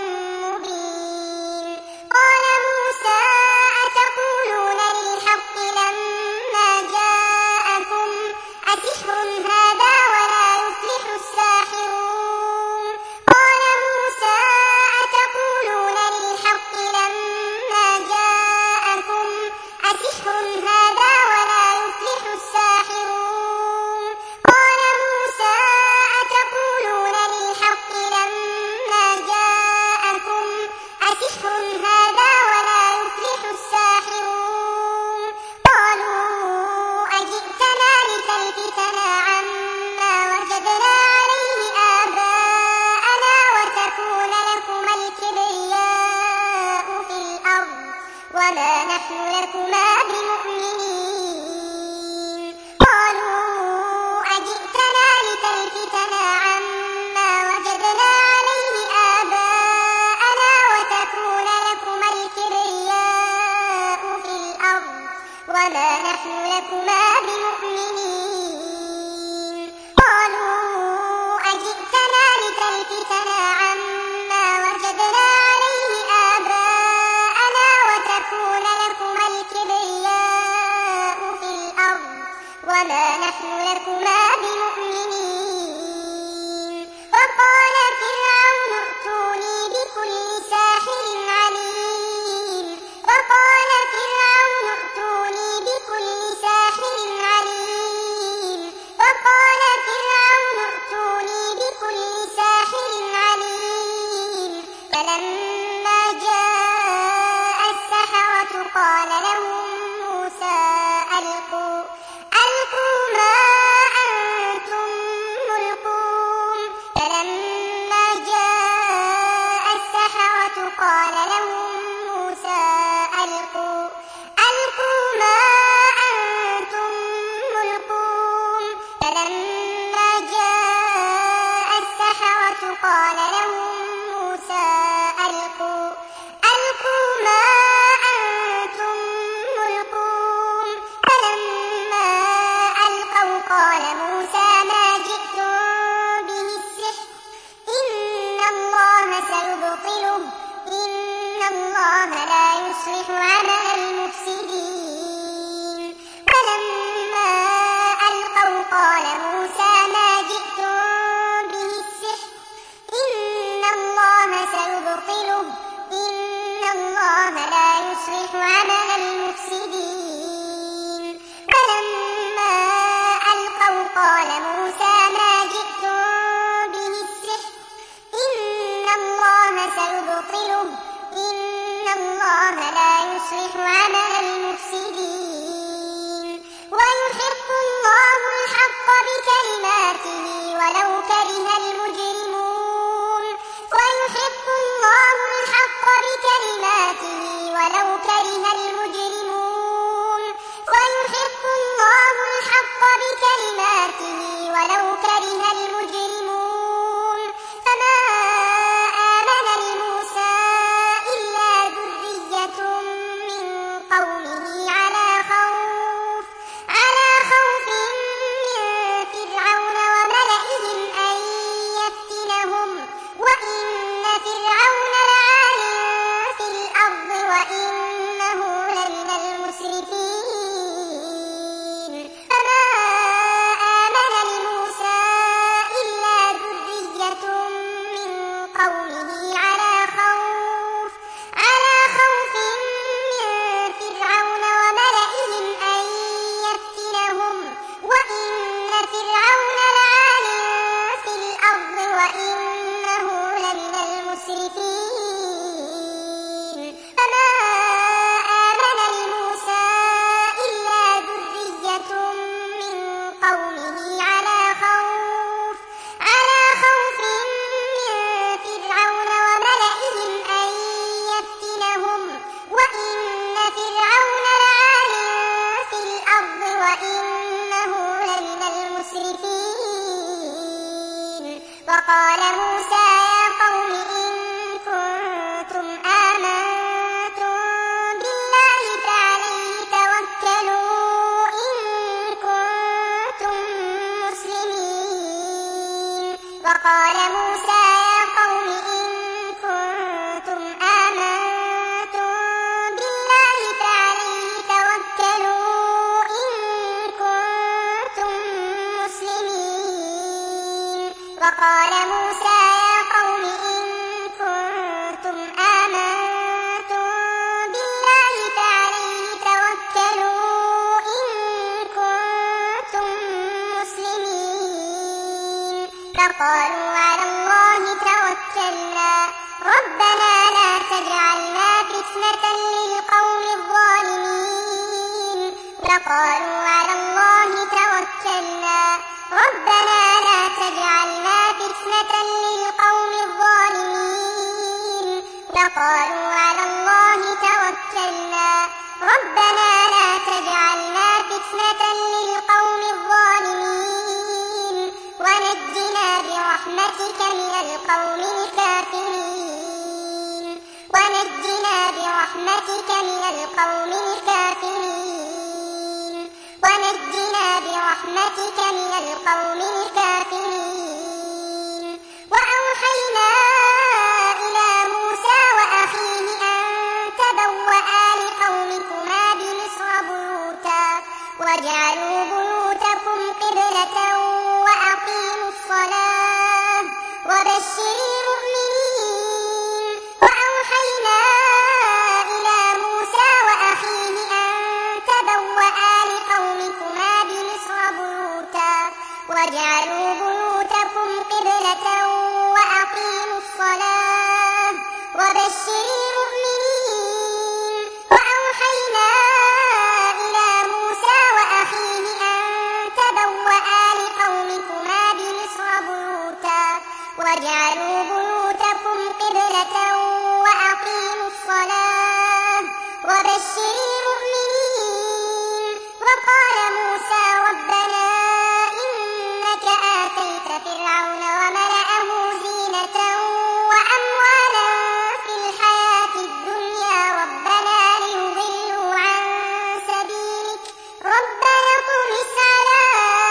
[SPEAKER 1] مُّبِينٌ قَالَ مُوسَىٰ أَتَقُولُونَ لِلْحَقِّ لَمَّا جَاءَكُمْ أَسِحْرٌ هَٰذَا وَلَا يُفْلِحُ السَّاحِرُونَ قَالَ مُوسَىٰ أَتَقُولُونَ لِلْحَقِّ لَمَّا جَاءَكُمْ أَسِحْرٌ هَٰذَا وَلَا يُفْلِحُ السَّاحِرُونَ قَالَ مُوسَىٰ أَتَقُولُونَ لِلْحَقِّ لَمَّا جَاءَكُمْ أَسِحْرٌ هَٰذَا وَلَا يُفْلِحُ السَّاحِرُونَ قَالُوا أَجِئْتَنَا لِتَلْفِتَنَا عَمَّا وَجَدْنَا عَلَيْهِ آبَاءَنَا وَتَكُونَ لَكُمَا الْكِبْرِيَاءُ فِي الْأَرْضِ وَمَا نَحْنُ لَكُمَا بِمُؤْمِنِينَ قَالُوا أَجِئْتَنَا لِتَلْفِتَنَا عَمَّا وَجَدْنَا عَلَيْهِ آبَاءَنَا وَتَكُونَ لَكُمَا الْكِبْرِيَاءُ فِي الْأَرْضِ وَمَا نَحْنُ لَكُمَا بِمُؤْمِنِينَ قَالُوا أَجِئْتَنَا لِتَلْفِتَنَا عَمَّا وَجَدْنَا عَلَيْهِ آبَاءَنَا وَتَكُونَ لَكُمَا الْكِبْرِيَاءُ فِي الْأَرْضِ وَمَا نَحْنُ لَكُمَا بِمُؤْمِنِينَ وَقَالَ فِرْعَوْنُ ائْتُونِي بِكُلِّ سَاحِرٍ عَلِيمٍ وَقَالَ فِرْعَوْنُ ائْتُونِي بِكُلِّ سَاحِرٍ عَلِيمٍ وَقَالَ فِرْعَوْنُ ائْتُونِي بِكُلِّ سَاحِرٍ عَلِيمٍ فَلَمَّا جَاءَ السَّحَرَةُ قَالَ لَهُم مُّوسَىٰ أَلْقُوا مَا أَنتُم مُّلْقُونَ فَلَمَّا جَاءَ السَّحَرَةُ وقال موسى يا قوم إن كنتم آمنتم بالله فعليه توكلوا إن كنتم مسلمين. وقال موسى يا قوم إن كنتم آمنتم بالله فعليه توكلوا إن كنتم مسلمين. وقال موسى يا قوم إن كنتم آمنتم بالله فعليه توكلوا إن كنتم مسلمين. فقالوا على الله توكلنا ربنا لا تجعلنا فتنة للقوم الظالمين. فقالوا على الله توكلنا ربنا لا تجعلنا فتنة للقوم الظالمين. فقالوا على الله توكلنا ربنا لا تجعلنا فتنة للقوم الظالمين ونجنا برحمتك من القوم الكافرين. ونجنا برحمتك من القوم الكافرين. ونجنا برحمتك من القوم الكافرين. وأوحينا إلى موسى وأخيه أن تبوأ لقومكما بمصر بيوتا واجعلوا بيوتكم قبلة وأقيموا الصلاة وبشر المؤمنين. وأوحينا إلى موسى وأخيه أن تبوأ لقومكما بمصر بيوتا واجعلوا بيوتكم قبلة وأقيموا الصلاة وبشر المؤمنين. وأوحينا إلى موسى وأخيه أن تبوأ لقومكما بمصر بيوتا واجعلوا بيوتكم قبلة وأقيموا الصلاة وبشر المؤمنين. وقال موسى ربنا إنك آتيت فرعون وملأه زينة وأموالا في الحياة الدنيا ربنا ليضلوا عن سبيلك ربنا اطمس على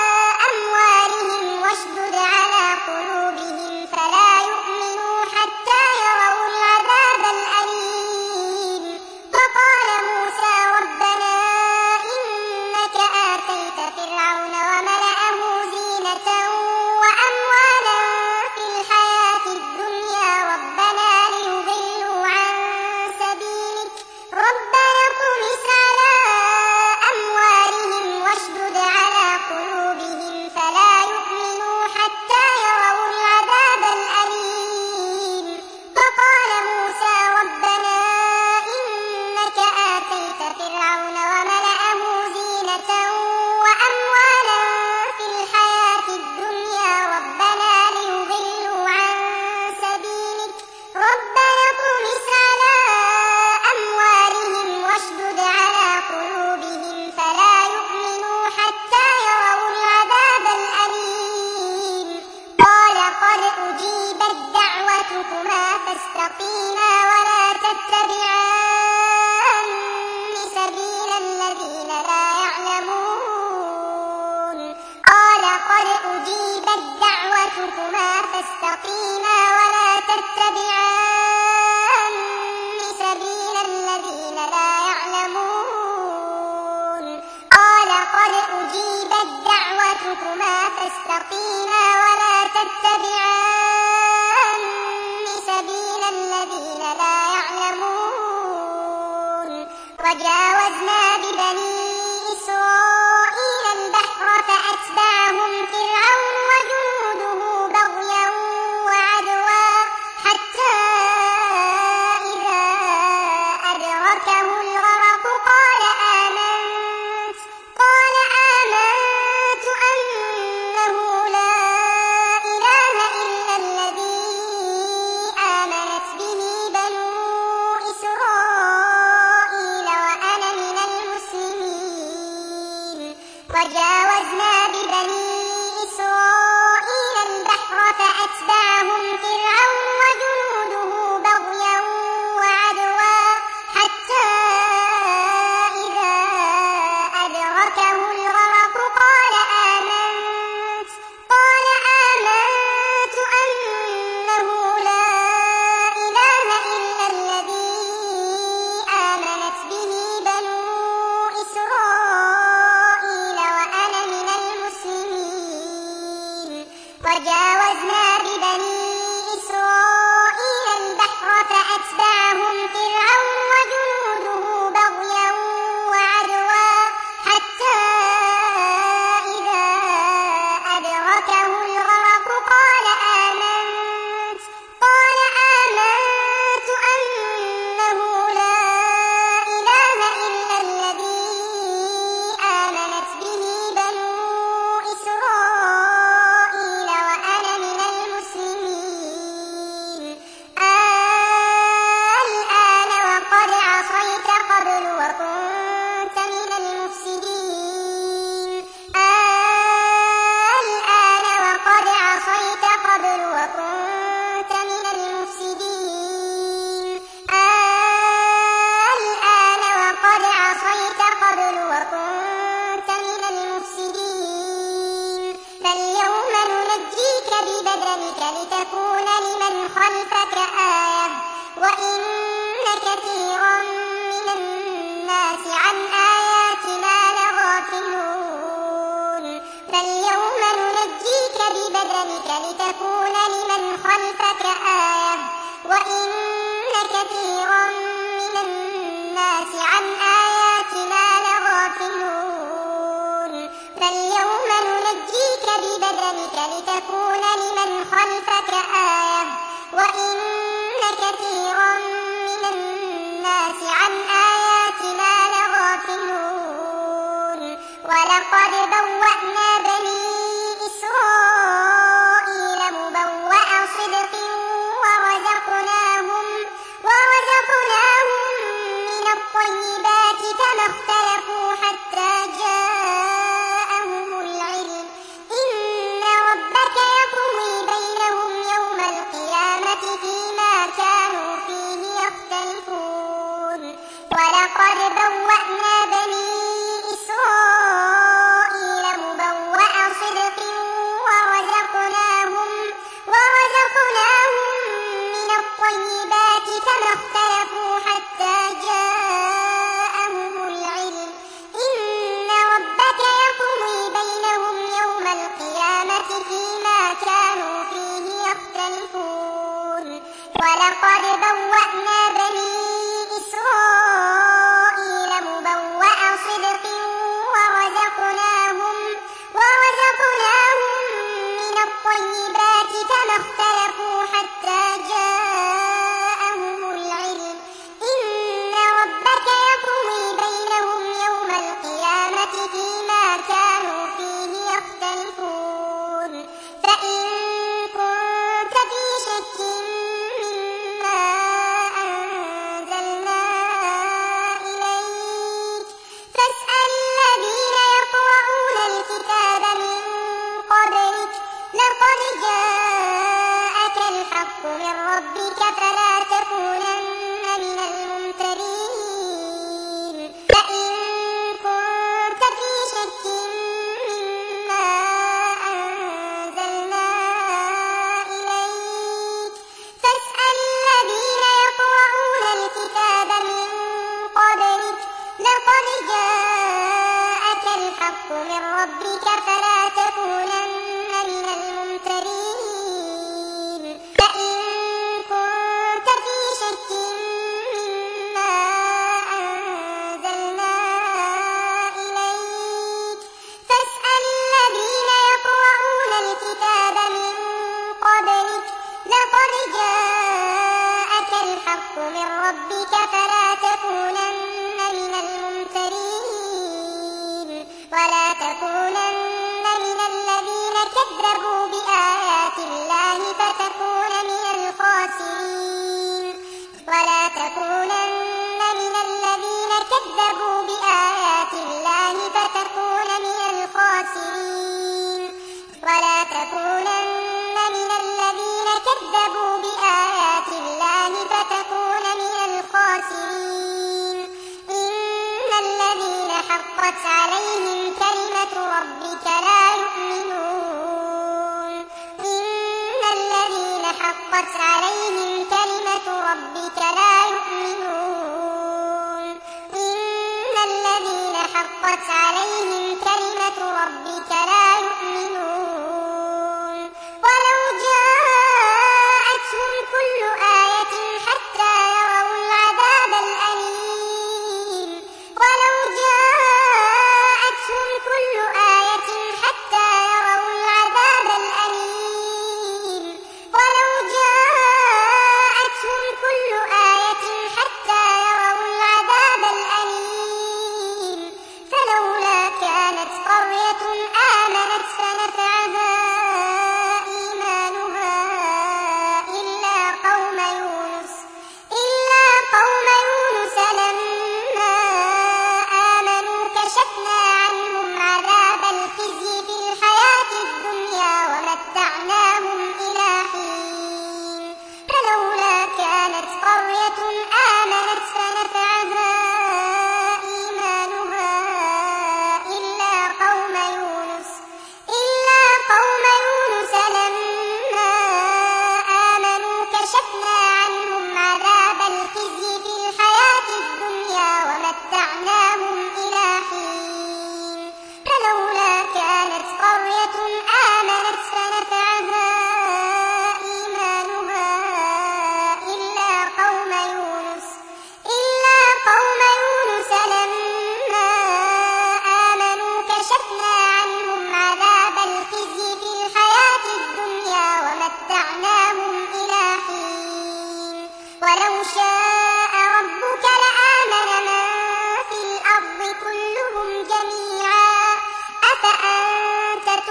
[SPEAKER 1] أموالهم واشدد على قلوبهم فلا يؤمنوا حتى يروا العذاب الأليم. وقال موسى ربنا إنك آتيت فرعون وملأه زينة وأموالا في الحياة الدنيا ربنا ليضلوا عن سبيلك ربنا اطمس على أموالهم واشدد على قلوبهم فلا يؤمنوا حتى يروا العذاب الأليم. وقال موسى ربنا إنك آتيت فرعون وملأه زينة وأموالا في الحياة الدنيا ربنا ليضلوا عن سبيلك ربنا اطمس على أموالهم واشدد على قلوبهم فلا يؤمنوا حتى يروا العذاب الأليم. قال قد أجيبت دعوتكما فاستقيما ولا تتبعان سبيل الذين لا يعلمون. قال قد أجيبت دعوتكما فاستقيما ولا تتبعان سبيل الذين لا يعلمون. قال قد أجيبت دعوتكما فاستقيما ولا تتبعان سبيل الذين لا يعلمون. وجاوزنا ببني إسرائيل البحر فأتبعهم فرعون وجنوده بغيا وعدوا حتى إذا أدركه الغرق قال آمنت أنه لا ببدنك لتكون لمن خلفك آية وإن كثيرا من الناس عن آياتنا لغافلون فاليوم ننجيك ببدنك لتكون لمن خلفك آية وإن كثيرا من الناس عن آياتنا لغافلون فاليوم ننجيك ببدنك لتكون لمن خلفك آية وإن كثيرا من الناس عن آياتنا لغافلون ولقد بوأنا بني إسرائيل مبوأ صدق ورزقناهم من الطيبات فما اختلفوا حتى جاءهم العلم إن ربك يقضي بينهم يوم القيامة فيما كانوا فيه يختلفون ولقد بوأنا بني إسرائيل مبوأ صدق ورزقناهم من الطيبات فما اختلفوا حتى جاءهم العلم إن ربك يقضي بينهم يوم القيامة فيما كانوا فيه يختلفون ولقد بوأنا بني إسرائيل مبوأ صدق ورزقناهم من الطيبات فما اختلفوا حتى جاءهم العلم إن ربك يقضي بينهم يوم القيامة فيما كانوا فيه يختلفون فإن كنت في شك مما أنزلنا إليك فاسأل الذين يقرؤون الكتاب من قبلك لقد جاءك الحق من ربك فلا تكونن من الممترين فإن كنت في شك مما أنزلنا إليك فاسأل الذين يقرؤون الكتاب من قبلك لقد جاءك الحق من ربك فلا تكونن من الممترين فإن كنت في شك مما أنزلنا إليك فاسأل الذين يقرؤون الكتاب من قبلك لقد جاءك الحق من ربك فلا تكونن من الممترين ولا تكونن من الذين كذبوا بآيات الله فتكون من الخاسرين ولا تكونن من الذين كذبوا بآيات الله فتكون من الخاسرين ولا تكونن من الذين كذبوا بآيات الله فتكون من الخاسرين إن الذين حقت عليهم كلمة ربك لا يؤمنون إن الذين حقت عليهم كلمة ربك لا يؤمنون إن الذين حقت عليهم كلمة ربك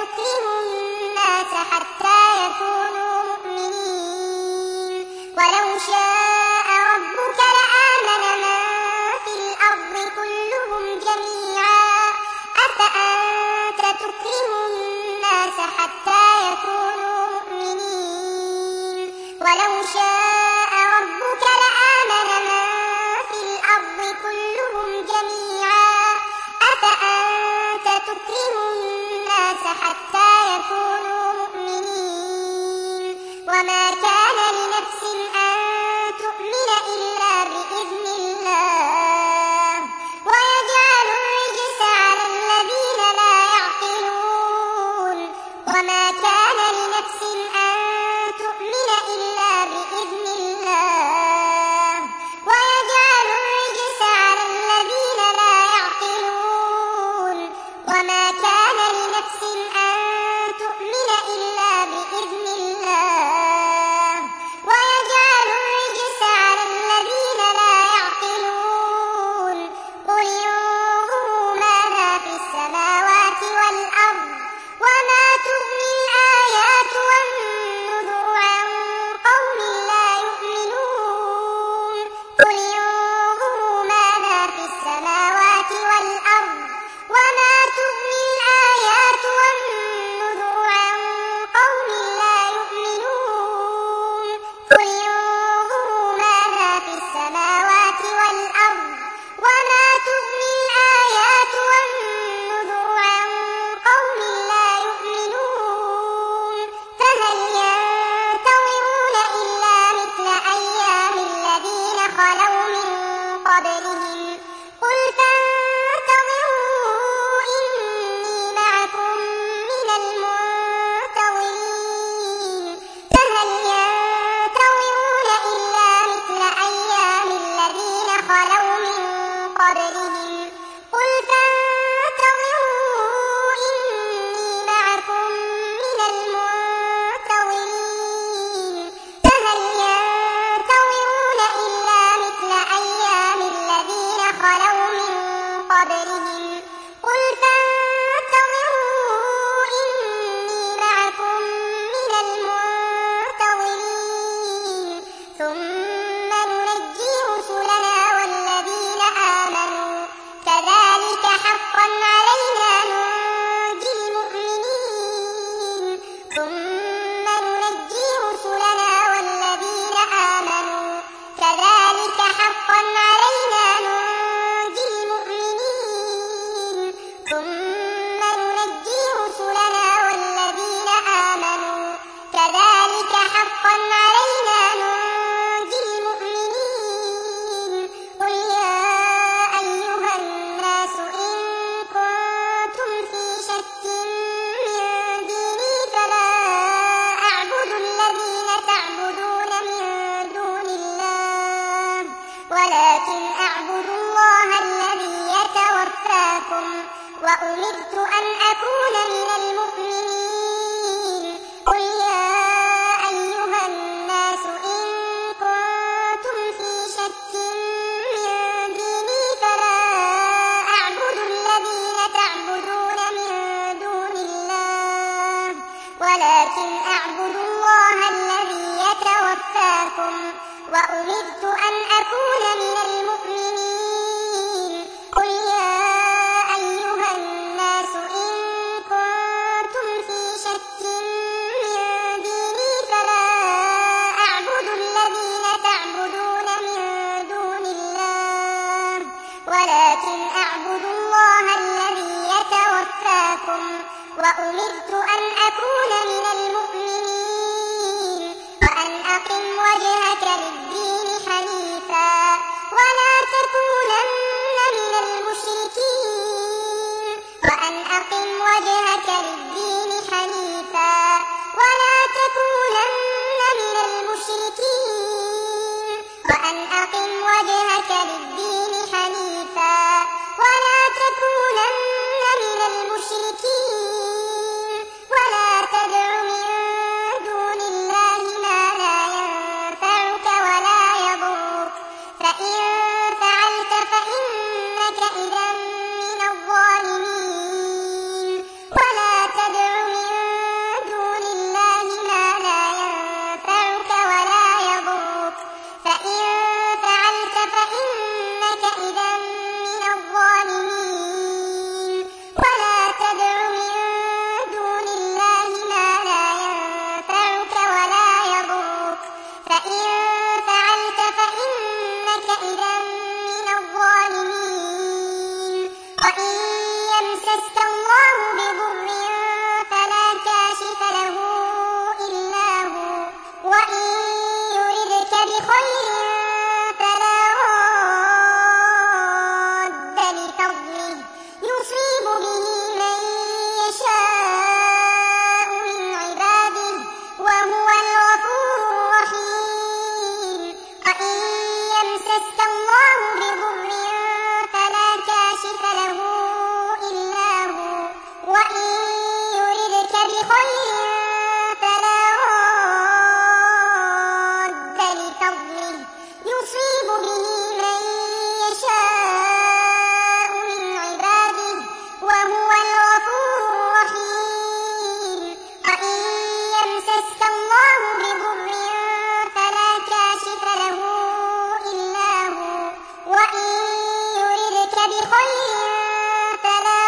[SPEAKER 1] تكره الناس حتى يكونوا مؤمنين ولو شاء ربك لآمن من في الأرض كلهم جميعا أفأنت تكره الناس حتى يكونوا مؤمنين ولو شاء ربك لآمن من في الأرض كلهم جميعا أفأنت تكره الناس حتى يكونوا مؤمنين وما كان لنفس أن تؤمن إلا بإذن الله ويجعل الرجس على الذين لا يعقلون وما كان لنفس أن تؤمن إلا بإذن الله ويجعل الرجس على الذين لا يعقلون وما كان لنفس أن تؤمن إلا بإذن الله ويجعل الرجس على الذين لا يعقلون قل انظروا ماذا في السماوات والأرض وما تغني الآيات والنذر عن قوم لا يؤمنون قل انظروا ماذا في السماوات والأرض وما تغني الآيات والنذر عن قوم لا يؤمنون قل انظروا ماذا في السماوات والأرض وما تغني الآيات والنذر عن قوم لا يؤمنون فهل ينتظرون إلا مثل أيام الذين خلوا من قبلهم قل فانتظروا إني معكم من المنتظرين فهل ينتظرون إلا مثل أيام الذين خلوا من قبلهم قل فانتظروا إني معكم من المنتظرين فهل ينتظرون إلا مثل أيام الذين خلوا من قبلهم قل فانتظروا إني معكم من المنتظرين ثم ننجي رسلنا والذين آمنوا كذلك حقا علينا ننجي المؤمنين ثم ننجي رسلنا والذين آمنوا كذلك حقا علينا ننجي المؤمنين ثم ننجي رسلنا والذين آمنوا كذلك حقا علينا ننجي المؤمنين قل يا أيها الناس إن كنتم في شك من ديني فلا أعبد الذين تعبدون من دون الله ولكن أعبد الله الذي يتوفاكم وأمرت أن أكون من المؤمنين قل يا أيها الناس إن كنتم في شك من ديني فلا أعبد الذين تعبدون من دون الله ولكن أعبد الله الذي يتوفاكم وأمرت أن أكون من المؤمنين قل يا أيها الناس إن كنتم في شك من ديني فلا أعبد الذين تعبدون من دون الله ولكن أعبد الله الذي يتوفاكم وأمرت أن أكون من المؤمنين وأن أقم وجهك للدين حنيفا ولا تكونن من المشركين وأن أقم وجهك للدين حنيفا ولا تكونن من المشركين وأن أقم وجهك للدين حنيفا ولا تكونن من المشركين ولا تدع من دون الله ما لا ينفعك ولا يضرك فإن فعلت فإنك إذا من الظالمين ولا تدع من بخير فلا راد لفضله يصيب به من يشاء من عباده وهو الغفور الرحيم وإن يمسسك الله بضر فلا كاشف له إلا هو وإن يردك بخير فلا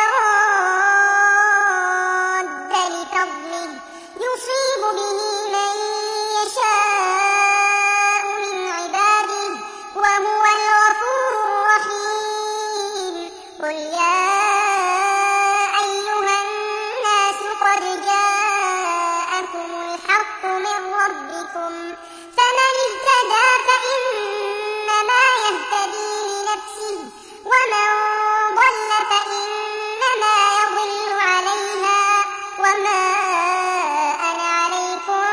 [SPEAKER 1] راد لفضله يصيب به من يشاء من عباده وهو الغفور الرحيم قل يا أيها الناس قد جاءكم الحق من ربكم فمن اهتدى فإنما يهتدي لنفسه ومن ضل فإنما يضل عليها وما أنا عليكم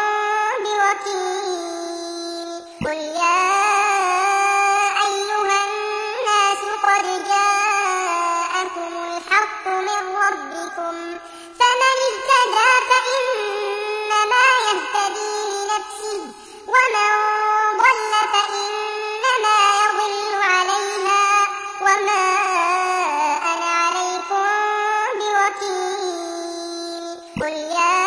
[SPEAKER 1] بوكيل قل يا أيها الناس قد جاءكم الحق من ربكم فمن اهتدى فإنما يهتدي لنفسه ومن ضل فإنما يضل عليها وما أنا عليكم بوكيل قل يا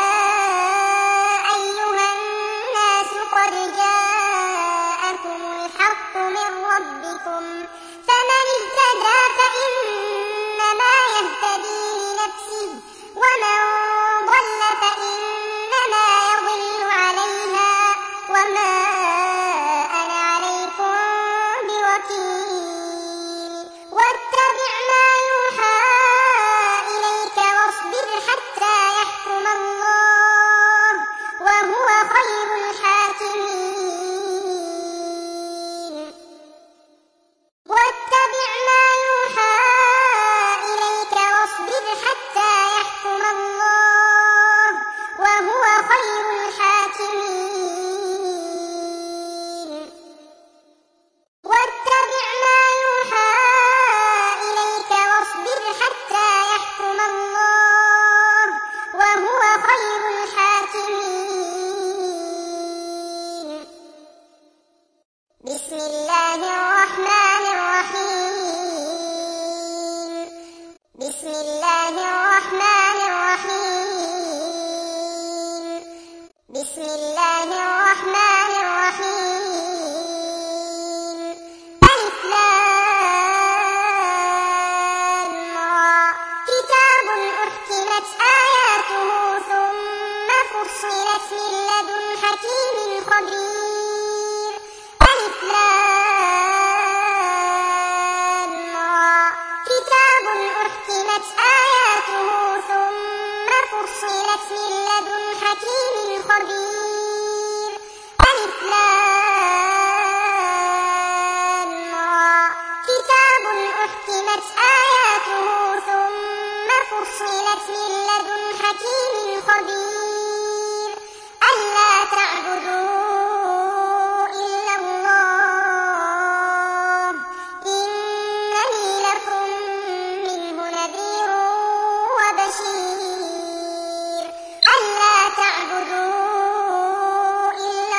[SPEAKER 1] أيها الناس قد جاءكم الحق من ربكم فمن اهتدى فإنما يهتدي لنفسه ومن ضل فإنما يضل عليها وما أنا عليكم بوكيل واتبع ما يوحى إليك واصبر حتى يحكم الله وهو خير الحاكمين واتبع ما يوحى إليك واصبر حتى يحكم الله وهو خير الحاكمين واتبع ما يوحى إليك واصبر حتى يحكم الله وهو خير الحاكمين بسم الله الرحمن الرحيم بسم الله الرحمن الرحيم بسم الله الرحمن الرحيم ألف لام را كتاب أحكمت آياته ثم فصلت من لدن حكيم خبير ألف لام را كتاب أحكمت آياته ثم فصلت من لدن حكيم خبير ألف لام را كتاب أحكمت آياته ثم فصلت من لدن حكيم خبير ألا تعبدوا إلا الله إنني لكم منه نذير وبشير ألا تعبدوا إلا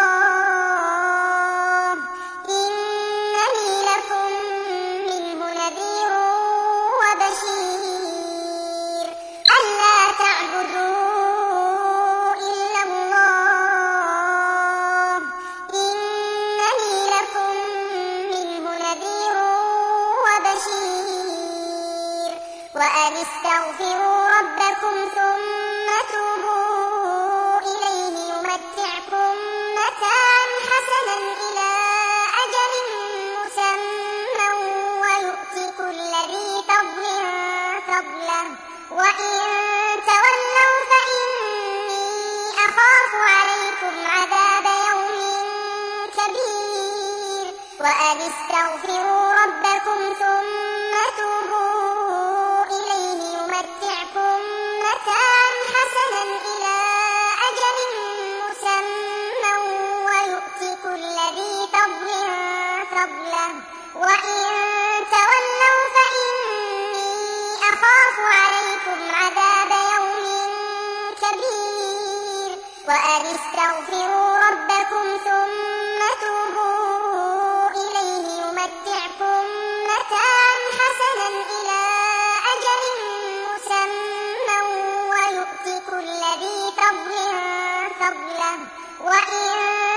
[SPEAKER 1] الله إنني لكم منه نذير وبشير ألا تعبدوا إلا الله إنني لكم منه نذير وبشير وأن استغفروا ربكم ثم توبوا إليه يمتعكم متاعا حسنا إلى أجل مسمى ويؤت كل ذي فضل فضله وإن تولوا فإني أخاف عليكم عذاب يوم كبير وأن استغفروا ربكم ثم توبوا إليه يمتعكم متاعا حسنا إلى أجل مسمى ويؤت كل ذي فضل فضله وإن تولوا فإني أخاف عليكم عذاب يوم كبير وأن استغفروا ربكم ثم توبوا إليه يمتعكم متاعا حسنا إلى أجل مسمى ويؤت كل ذي فضل فضله وإن